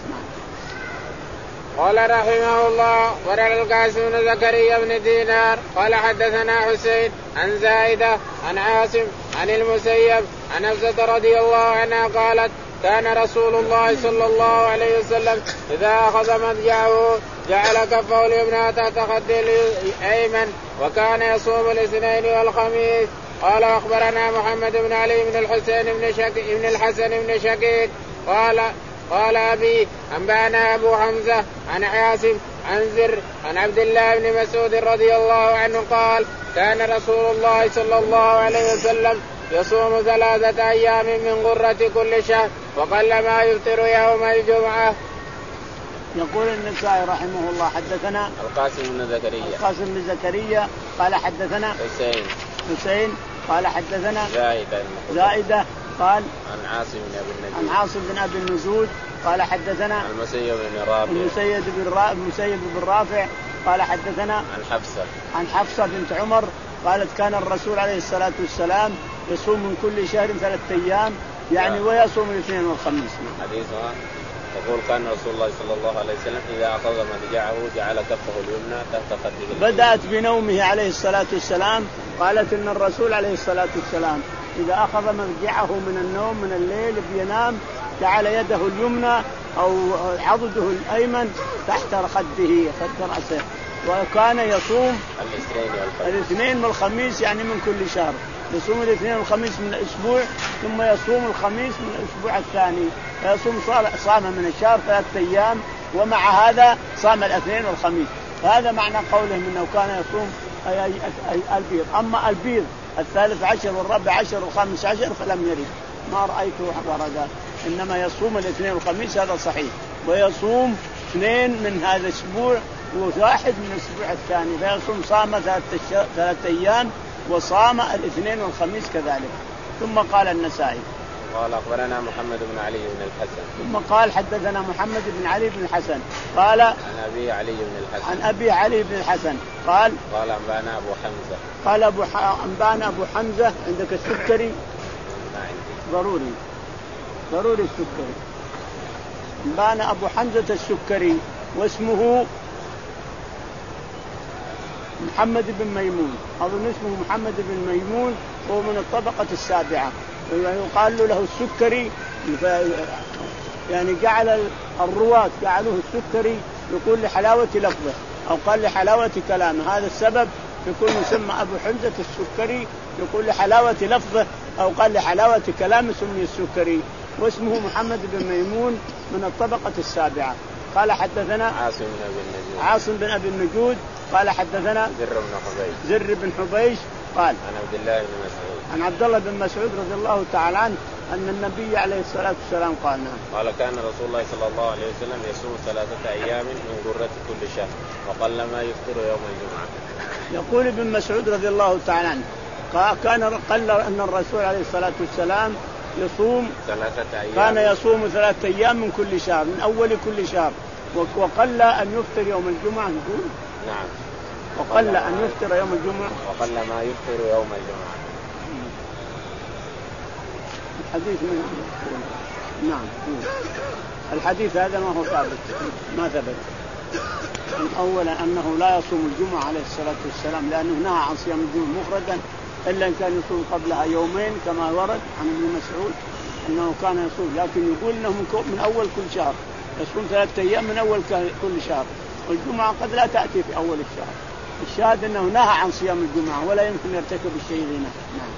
قال رحمه الله ورد القاسم بن زكريا بن دينار قال حدثنا حسين عن زائدة عن عاصم عن المسيب عن حفصة رضي الله عنها قالت كان رسول الله صلى الله عليه وسلم إذا أخذ مضجعه جعل كفه اليمنى تحت خده الأيمن وكان يصوم الاثنين والخميس. قال أخبرنا محمد بن علي بن الحسين بن شقيق بن الحسن بن شقيق قال قال أبي أنبأنا أبو حمزة عن عاصم عن زر عن عبد الله بن مسعود رضي الله عنه قال كان رسول الله صلى الله عليه وسلم يصوم ثلاثة أيام من غرة كل شهر وقل ما يفطر يوم الجمعة. يقول النسائي رحمه الله حدثنا القاسم بن زكريا القاسم بن زكريا قال حدثنا حسين حسين قال حدثنا زائدة زائدة قال عن عاصم بن أبي النجود عن عاصم بن أبي النجود قال حدثنا المسيب بن رافع المسيب بن رافع المسيب بن رافع قال حدثنا عن حفصة عن حفصة بنت عمر قالت كان الرسول عليه الصلاة والسلام يصوم من كل شهر ثلاثة أيام يعني ويصوم الاثنين والخميس. حديثها يقول كان رسول الله صلى الله عليه وسلم إذا أخذ مضجعه جعل كفه اليمنى تحت خده. بدأت بنومه عليه الصلاة والسلام قالت إن الرسول عليه الصلاة والسلام إذا أخذ مضجعه من النوم من الليل بينام جعل يده اليمنى أو عضده الأيمن تحت خده خد رأسه وكان يصوم الاثنين الاثنين والخميس يعني من كل شهر، يصوم الاثنين والخميس من الأسبوع، ثم يصوم الخميس من الأسبوع الثاني، فيصوم صام من الشهر ثلاثة أيام، ومع هذا صام الاثنين والخميس. هذا معنى قوله انه كان يصوم أي أي أي البيض. اما البيض الثالث عشر والرابع عشر والخامس عشر فلم يرد، ما رايته وردا، انما يصوم الاثنين والخميس هذا صحيح، ويصوم اثنين من هذا الاسبوع وواحد من الاسبوع الثاني، فيصوم صام ثلاثة ثلاثة ايام وصام الاثنين والخميس كذلك. ثم قال النسائي قال أخبرنا محمد بن علي بن الحسن ثم قال حدثنا محمد بن علي بن الحسن قال عن أبي علي بن الحسن عن أبي علي بن الحسن قال قال أنبانا أبو حمزة قال أبو ح... أنبانا أبو حمزة. عندك السكري؟ ضروري ضروري السكري. أنبانا أبو حمزة السكري واسمه محمد بن ميمون، أظن اسمه محمد بن ميمون، وهو من الطبقة السابعة، ويقال له السكري، يعني جعل الرواة جعلوه السكري يقول لحلاوة لفظه أو قال لحلاوة كلامه، هذا السبب يكون يسمى أبو حمزة السكري، يقول لحلاوة لفظه أو قال لحلاوة كلامه سمي السكري. واسمه محمد بن ميمون من الطبقة السابعة. قال حدثنا عاصم بن أبي النجود عاصم بن أبي النجود قال حدثنا زر بن حبيش زر بن حبيش قال عن عبد الله بن مسعود عن عبد الله بن مسعود رضي الله تعالى عنه أن النبي عليه الصلاة والسلام قال نعم قال كان رسول الله صلى الله عليه وسلم يصوم ثلاثة أيام من غرة كل شهر وقل ما يفطر يوم الجمعة. يقول ابن مسعود رضي الله تعالى عنه كان قل أن الرسول عليه الصلاة والسلام يصوم ثلاثة أيام كان يصوم ثلاثة أيام من كل شهر من أول كل شهر، وقل أن يفطر يوم الجمعة. نقول نعم وقل أن يفطر يوم الجمعة وقل ما يفطر يوم الجمعة. الحديث من نعم الحديث هذا ما هو ثابت، ما ثبت. أولا أنه لا يصوم الجمعة عليه الصلاة والسلام لأنه نهى عن صيام الجمعة مفردا، إلا إن كان يصوم قبلها يومين كما ورد عن ابن مسعود أنه كان يصوم، لكن يقول أنه من أول كل شهر يصوم ثلاثة أيام من أول كل شهر، والجمعة قد لا تأتي في أول الشهر. الشاهد أنه نهى عن صيام الجمعة ولا يمكن يرتكب الشيء هنا. نعم.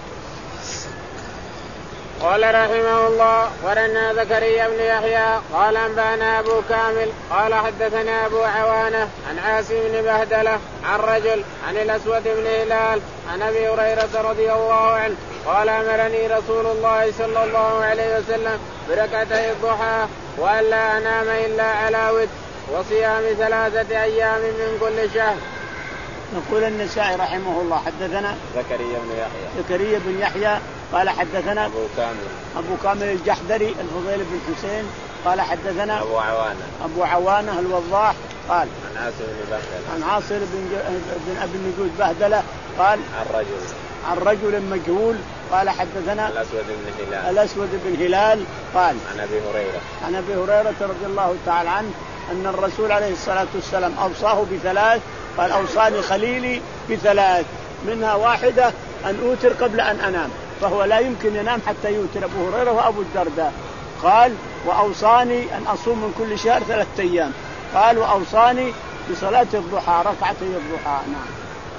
قال رحمه الله ورنا زكريا بن يحيى قال أنبانا أبو كامل قال حدثنا أبو عوانة عن عاصم بن بهدلة عن رجل عن الأسود بن هلال عن أبي هريرة رضي الله عنه قال أمرني رسول الله صلى الله عليه وسلم بركعتي الضحى وألا أنام إلا على وتر وصيام ثلاثة أيام من كل شهر. يقول النسائي رحمه الله حدثنا زكريا بن يحيى زكريا بن يحيى قال حدثنا أبو كامل أبو كامل الجحدري الفضيل بن حسين قال حدثنا أبو عوانة أبو عوانة الوضاح قال عن عاصم بن بهدلة عن عاصم بن, بن أبي النجود بهدلة قال عن رجل عن رجل مجهول قال حدثنا الأسود بن هلال الأسود بن هلال قال عن أبي هريرة عن أبي هريرة رضي الله تعالى عنه أن الرسول عليه الصلاة والسلام أوصاه بثلاث، قال أوصاني خليلي بثلاث، منها واحدة أن أوتر قبل أن أنام، فهو لا يمكن ينام حتى يوتر أبو هريرة وأبو الدرداء. قال وأوصاني أن أصوم من كل شهر ثلاثة أيام. قال وأوصاني بصلاة الضحى ركعتي الضحى. نعم.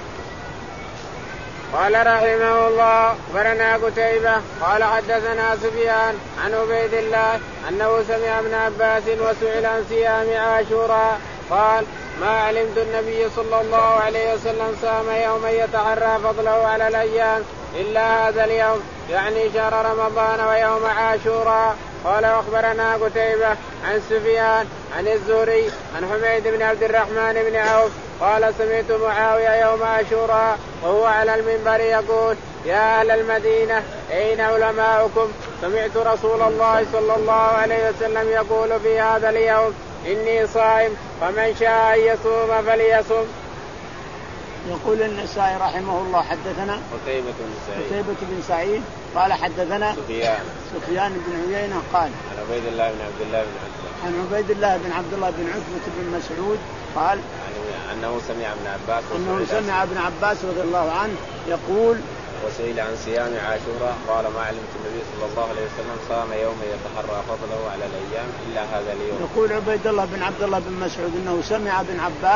قال رحمه الله أخبرنا قتيبة قال حدثنا سفيان عن عبيد الله أنه سمع ابن عباس وسئل عن صيام عاشوراء قال ما علمت النبي صلى الله عليه وسلم صام يوما يتحرى فضله على الأيام إلا هذا اليوم، يعني شهر رمضان ويوم عاشوراء. قال أخبرنا قتيبة عن سفيان عن الزهري عن حميد بن عبد الرحمن بن عوف قال سمعت معاوية يوم عاشوراء وهو على المنبر يقول يا أهل المدينة أين علماؤكم؟ سمعت رسول الله صلى الله عليه وسلم يقول في هذا اليوم إني صائم فمن شاء أن يصوم فليصم. يقول النسائي رحمه الله حدثنا قتيبة بن سعيد قتيبة بن سعيد قال حدثنا سفيان سفيان بن عيينة قال عن عبيد الله بن عبد الله بن عتبة عن عبيد الله بن عبد الله بن عتبة بن مسعود قال أنه سمع ابن عباس أنه سمع ابن عباس رضي الله عنه يقول وسئل عن صيام عاشوراء قال ما علمت النبي صلى الله عليه وسلم صام يوم يتحرى فضله على الأيام إلا هذا اليوم. يقول عبيد الله بن عبد الله بن مسعود أنه سمع ابن عباس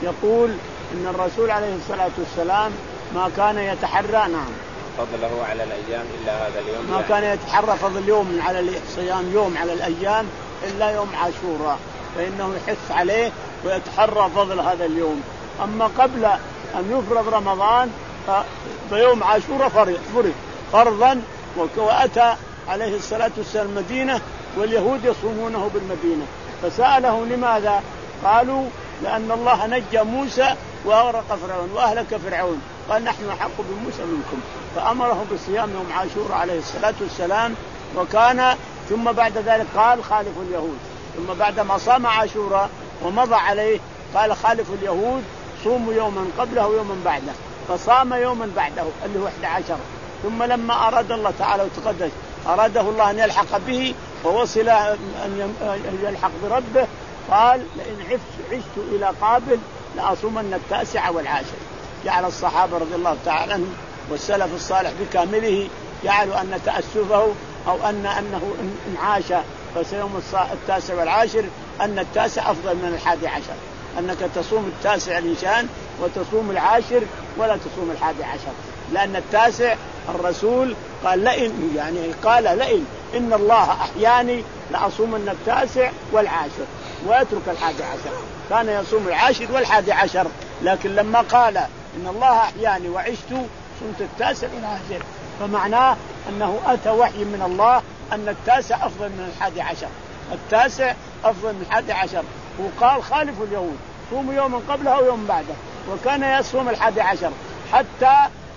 يقول إن الرسول عليه الصلاة والسلام ما كان يتحرى نعم فضله على الأيام إلا هذا اليوم، ما كان يتحرى فضل يوم على صيام يوم على الأيام إلا يوم عاشوراء، فإنه يحث عليه ويتحرى فضل هذا اليوم. أما قبل أن يفرض رمضان فيوم عاشوراء فرض فرضا، وأتى عليه الصلاة والسلام المدينة واليهود يصومونه بالمدينة، فسأله لماذا؟ قالوا لأن الله نجى موسى وأغرق فرعون وأهلك فرعون، قال نحن أحق بموسى منكم، فأمره بصيام يوم عاشوراء عليه الصلاة والسلام. وكان ثم بعد ذلك قال خالف اليهود، ثم بعد ما صام عاشوراء ومضى عليه قال خالف اليهود صوموا يوما قبله ويوما بعده، فصام يوما بعده اللي هو أحد عشر. ثم لما أراد الله تعالى وتقدس أراده الله أن يلحق به ووصل أن يلحق بربه، قال لئن عشت, عشت إلى قابل لأصومن التاسع والعاشر. جعل الصحابة رضي الله تعالى عنهم والسلف الصالح بكامله جعلوا أن تأسفه أو أن أنه إن عاش فسيوم التاسع والعاشر أن التاسع أفضل من الحادي عشر، أنك تصوم التاسع الإنسان وتصوم العاشر ولا تصوم الحادي عشر، لأن التاسع الرسول قال لئن يعني قال لئن إن الله أحياني لأصومن التاسع والعاشر ويترك الحادي عشر، كان يصوم العاشر والحادي عشر، لكن لما قال إن الله أحياني وعشت صمت التاسع والعاشر فمعناه أنه أتى وحي من الله أن التاسع أفضل من الحادي عشر، التاسع أفضل من الحادي عشر. وقال خالف اليهود صوموا يوما قبله ويوم بعده، وكان يصوم الحادي عشر حتى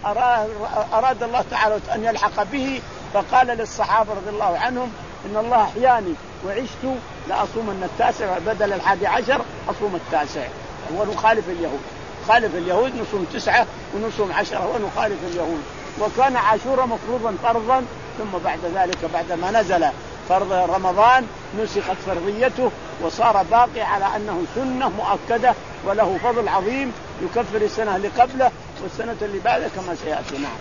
أراد الله تعالى أن يلحق به، فقال للصحابة رضي الله عنهم إن الله أحياني وعشت لأصومن التاسع بدل الحادي عشر أصوم التاسع، ونخالف اليهود. خالف اليهود نصوم تسعة ونصوم عشرة ونخالف اليهود. وكان عاشوراء مفروضا فرضا، ثم بعد ذلك بعد ما نزل فرض رمضان نسخت فرضيته وصار باقي على أنه سنة مؤكدة وله فضل عظيم يكفر السنة اللي قبله والسنة اللي بعده كما سيأتي. نعم.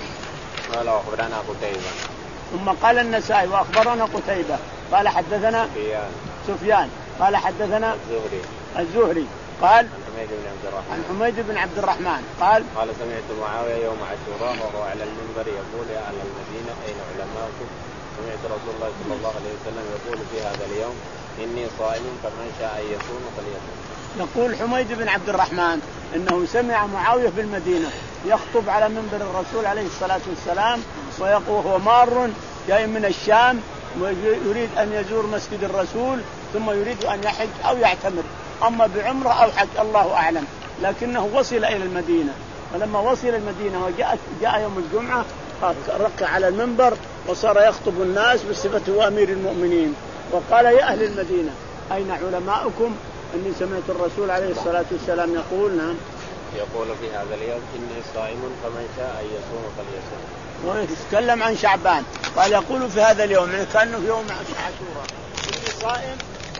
قال أخبرنا قتيبة. ثم قال النسائي وأخبرنا قتيبة قال حدثنا سفيان سفيان قال حدثنا الزهري الزهري قال عن حميد بن عبد الرحمن عن حميد بن عبد الرحمن قال قال سمعت معاوية يوم عاشوراء وهو على المنبر يقول يا أهل المدينة أين علماؤكم؟ سمعت رسول الله صلى الله عليه وسلم يقول في هذا اليوم إني صائم فمن شاء أن يصوم فليصوم. يقول حميد بن عبد الرحمن إنه سمع معاوية في المدينة يخطب على منبر الرسول عليه الصلاة والسلام ويقول هو مار جاي من الشام ويريد أن يزور مسجد الرسول ثم يريد أن يحج أو يعتمر، أما بعمرة أو حج الله أعلم، لكنه وصل إلى المدينة. فلما وصل المدينة وجاء جاء يوم الجمعة رقى على المنبر وصار يخطب الناس بصفته أمير المؤمنين، وقال يا أهل المدينة أين علماؤكم؟ أني سمعت الرسول عليه الصلاة والسلام يقول نعم يقول في هذا اليوم إني صائم فمن شاء أن يصوم فليصوم. ويتكلم عن شعبان قال يقول في هذا اليوم يعني كأنه في يوم عاشوراء إني صائم.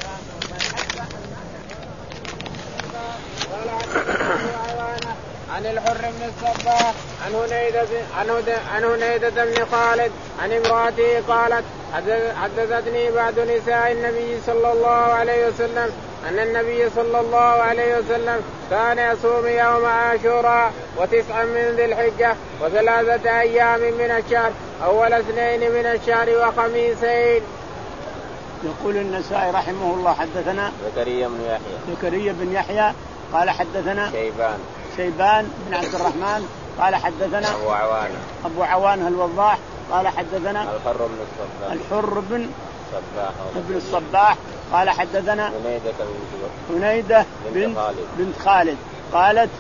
عن الحر بن الصباح عن هنيدة عن هنيدة بن خالد عن امرأته قالت حدثتني بعض نساء النبي صلى الله عليه وسلم أن النبي صلى الله عليه وسلم كان يصوم يوم عاشوراء وتسعا من ذي الحجة وثلاثة أيام من الشهر أول اثنين من الشهر وخميسين. يقول النسائي رحمه الله حدثنا زكريا بن يحيى زكريا بن يحيى قال حدثنا شيبان شيبان بن عبد الرحمن قال حدثنا أبو عوانة أبو عوانة الوضاح قال حدثنا الحر بن الصباح الحر بن صباح ابن الصباح قال حدثنا هنيدة هنيدة بنت خالد بنت خالد قالت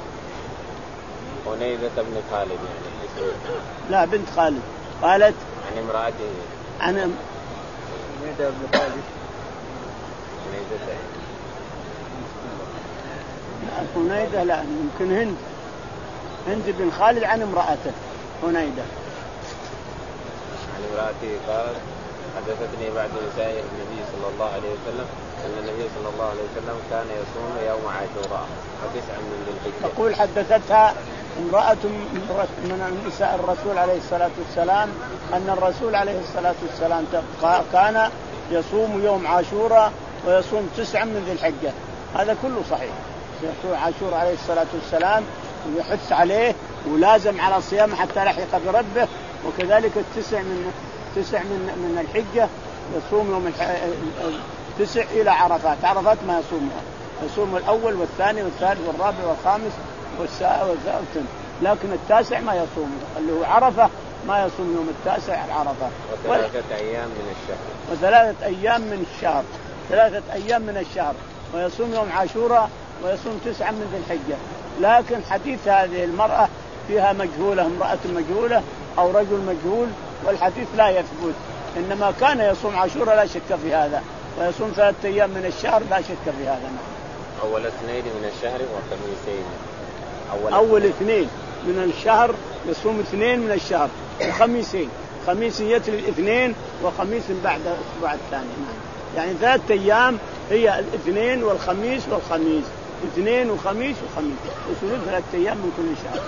هنيدة بن خالد يعني لا بنت خالد قالت عن امرأته عن هنيدة بن خالد هنيدة هنيدة لا يمكن هند هند بن خالد عن امرأته هنيدة عن امرأته قالت حدثتني بعد نساء النبي صلى الله عليه وسلم أن النبي صلى الله عليه وسلم كان يصوم يوم عاشوراء وتسعا من ذي الحجة. تقول حدثتها امرأة من نساء الرسول عليه الصلاة والسلام أن الرسول عليه الصلاة والسلام كان يصوم يوم عاشوراء ويصوم تسعا من ذي الحجة. هذا كله صحيح يصوم عاشوراء عليه الصلاة والسلام ويحث عليه ولازم على صيامه حتى لحق بربه. وكذلك التسع من تسع من من الحجة يصوم يوم التسع إلى عرفات. عرفات ما يصومها، يصوم الأول والثاني والثالث والرابع والخامس والسادس، لكن التاسع ما يصوم اللي هو عرفة ما يصوم يوم التاسع العرفة. وثلاثة أيام من الشهر وثلاثة أيام من الشهر ثلاثة أيام من الشهر ويصوم يوم عاشوراء ويصوم تسعة من ذي الحجة. لكن حديث هذه المرأة فيها مجهولة، امرأة مجهولة أو رجل مجهول، والحديث لا يثبت. إنما كان يصوم عاشوراء لا شك في هذا، ويصوم ثلاثة أيام من الشهر لا شك في هذا. أول اثنين من الشهر وخميسين. أول, أول اثنين من الشهر يصوم اثنين من الشهر وخميسين، خميس يتلي الاثنين وخميس بعد الأسبوع الثاني. يعني ثلاثة أيام هي الاثنين والخميس والخميس، اثنين وخميس وخميس، يصوم ثلاثة أيام من كل شهر.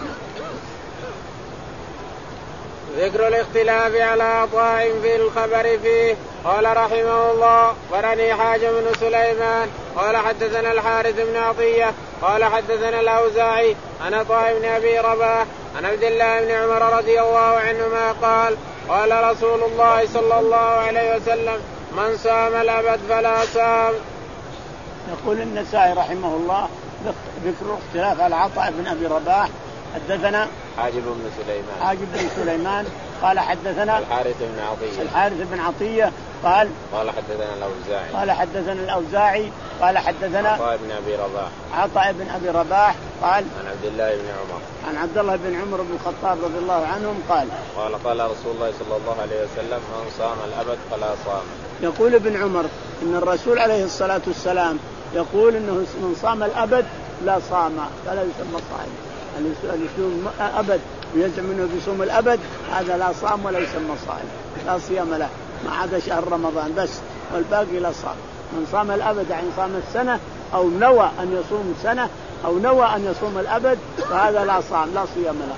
ذكر الاختلاف على عطاء في الخبر فيه. قال رحمه الله: ورني حاجة بن سليمان قال حدثنا الحارث بن عطية قال حدثنا الأوزاعي عن عطاء بن أبي رباح عن عبد الله بن عمر رضي الله عنهما قال: قال رسول الله صلى الله عليه وسلم: من صام الأبد فلا صام. يقول النسائي رحمه الله: ذكر اختلاف على عطاء بن أبي رباح. حدثنا حاجب بن سليمان حاجب بن سليمان قال حدثنا الحارث بن عطية الحارث بن عطية قال قال حدثنا الأوزاعي قال حدثنا الأوزاعي قال حدثنا عطاء بن أبي رباح عطاء بن أبي رباح قال عن عبد الله بن عمر عن عبد الله بن عمر بن الخطاب رضي الله عنهم قال قال قال رسول الله صلى الله عليه وسلم: من صام الأبد فلا صام. يقول ابن عمر إن الرسول عليه الصلاة والسلام يقول إنه من صام الأبد لا صام فلا يسمى صائم. اللي يصوم أبد ويزعم انه بيصوم الأبد هذا لا صام ولا يسمى صائم، لا صيام له ما عدا شهر رمضان بس، والباقي لا صام. من صام الأبد يعني صام السنة أو نوى أن يصوم سنة أو نوى أن يصوم الأبد فهذا لا صام لا صيام له.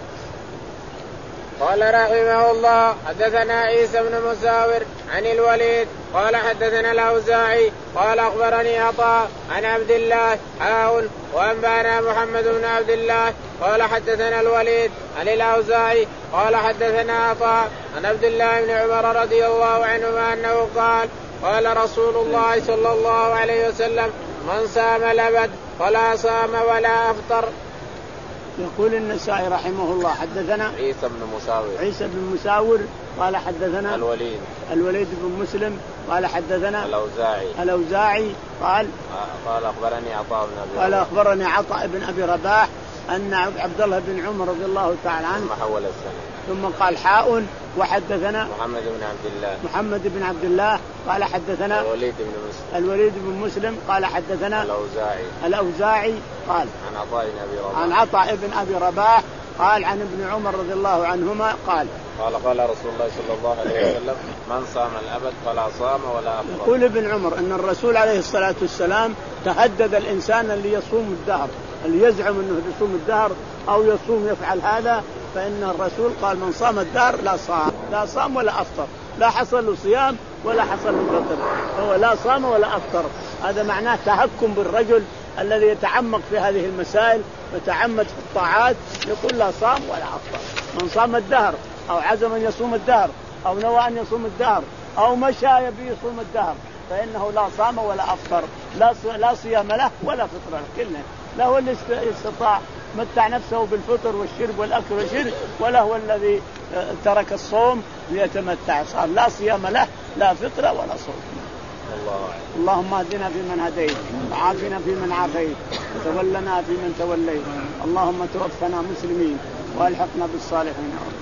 قال رحمه الله: حدثنا عيسى بن مساور عن الوليد قال حدثنا الأوزاعي قال أخبرني عطاء عن عبد الله حاء وأنبأنا محمد بن عبد الله قال حدثنا الوليد عن الأوزاعي قال حدثنا عطاء عن عبد الله بن عمر رضي الله عنهما أنه قال: قال رسول الله صلى الله عليه وسلم: من صام الأبد فلا صام ولا أفطر. يقول النسائي رحمه الله: حدثنا عيسى بن مساور عيسى بن مساور قال حدثنا الوليد الوليد بن مسلم قال حدثنا الأوزاعي الأوزاعي قال قال أخبرني عطاء بن أبي قال أخبرني عطاء بن أبي رباح أن عبد الله بن عمر رضي الله تعالى عنه ثم حول السنة ثم قال حاء وحدثنا محمد بن عبد الله محمد بن عبد الله قال حدثنا الوليد بن مسلم الوليد بن مسلم قال حدثنا الأوزاعي الأوزاعي قال عن عطاء بن أبي رباح عن عطاء بن أبي رباح قال عن ابن عمر رضي الله عنهما قال قال قال رسول الله صلى الله عليه وسلم: من صام الأبد فلا صام ولا أفطر. يقول ابن عمر أن الرسول عليه الصلاة والسلام تهدد الإنسان اللي يصوم الدهر، اللي يزعم أنه يصوم الدهر أو يصوم يفعل هذا، فإن الرسول قال: من صام الدهر لا صام لا صام ولا أفطر، لا حصل له صيام ولا حصل له فطر، هو لا صام ولا أفطر. هذا معناه تهكم بالرجل الذي يتعمق في هذه المسائل ويتعمد في الطاعات، يقول لا صام ولا أفطر. من صام الدهر أو عزم أن يصوم الدهر أو نوى أن يصوم الدهر أو مشى يبي يصوم الدهر فإنه لا صام ولا أفطر، لا لا صيام له ولا فطر له، كله لا هو اللي استطاع متع نفسه بالفطر والشرب والأكل والشرب، ولا هو الذي ترك الصوم ليتمتع، صار لا صيام له لا فطر ولا صوم. الله. اللهم اهدنا فيمن هديت وعافنا فيمن عافيت وتولنا فيمن توليت، اللهم توفنا مسلمين والحقنا بالصالحين.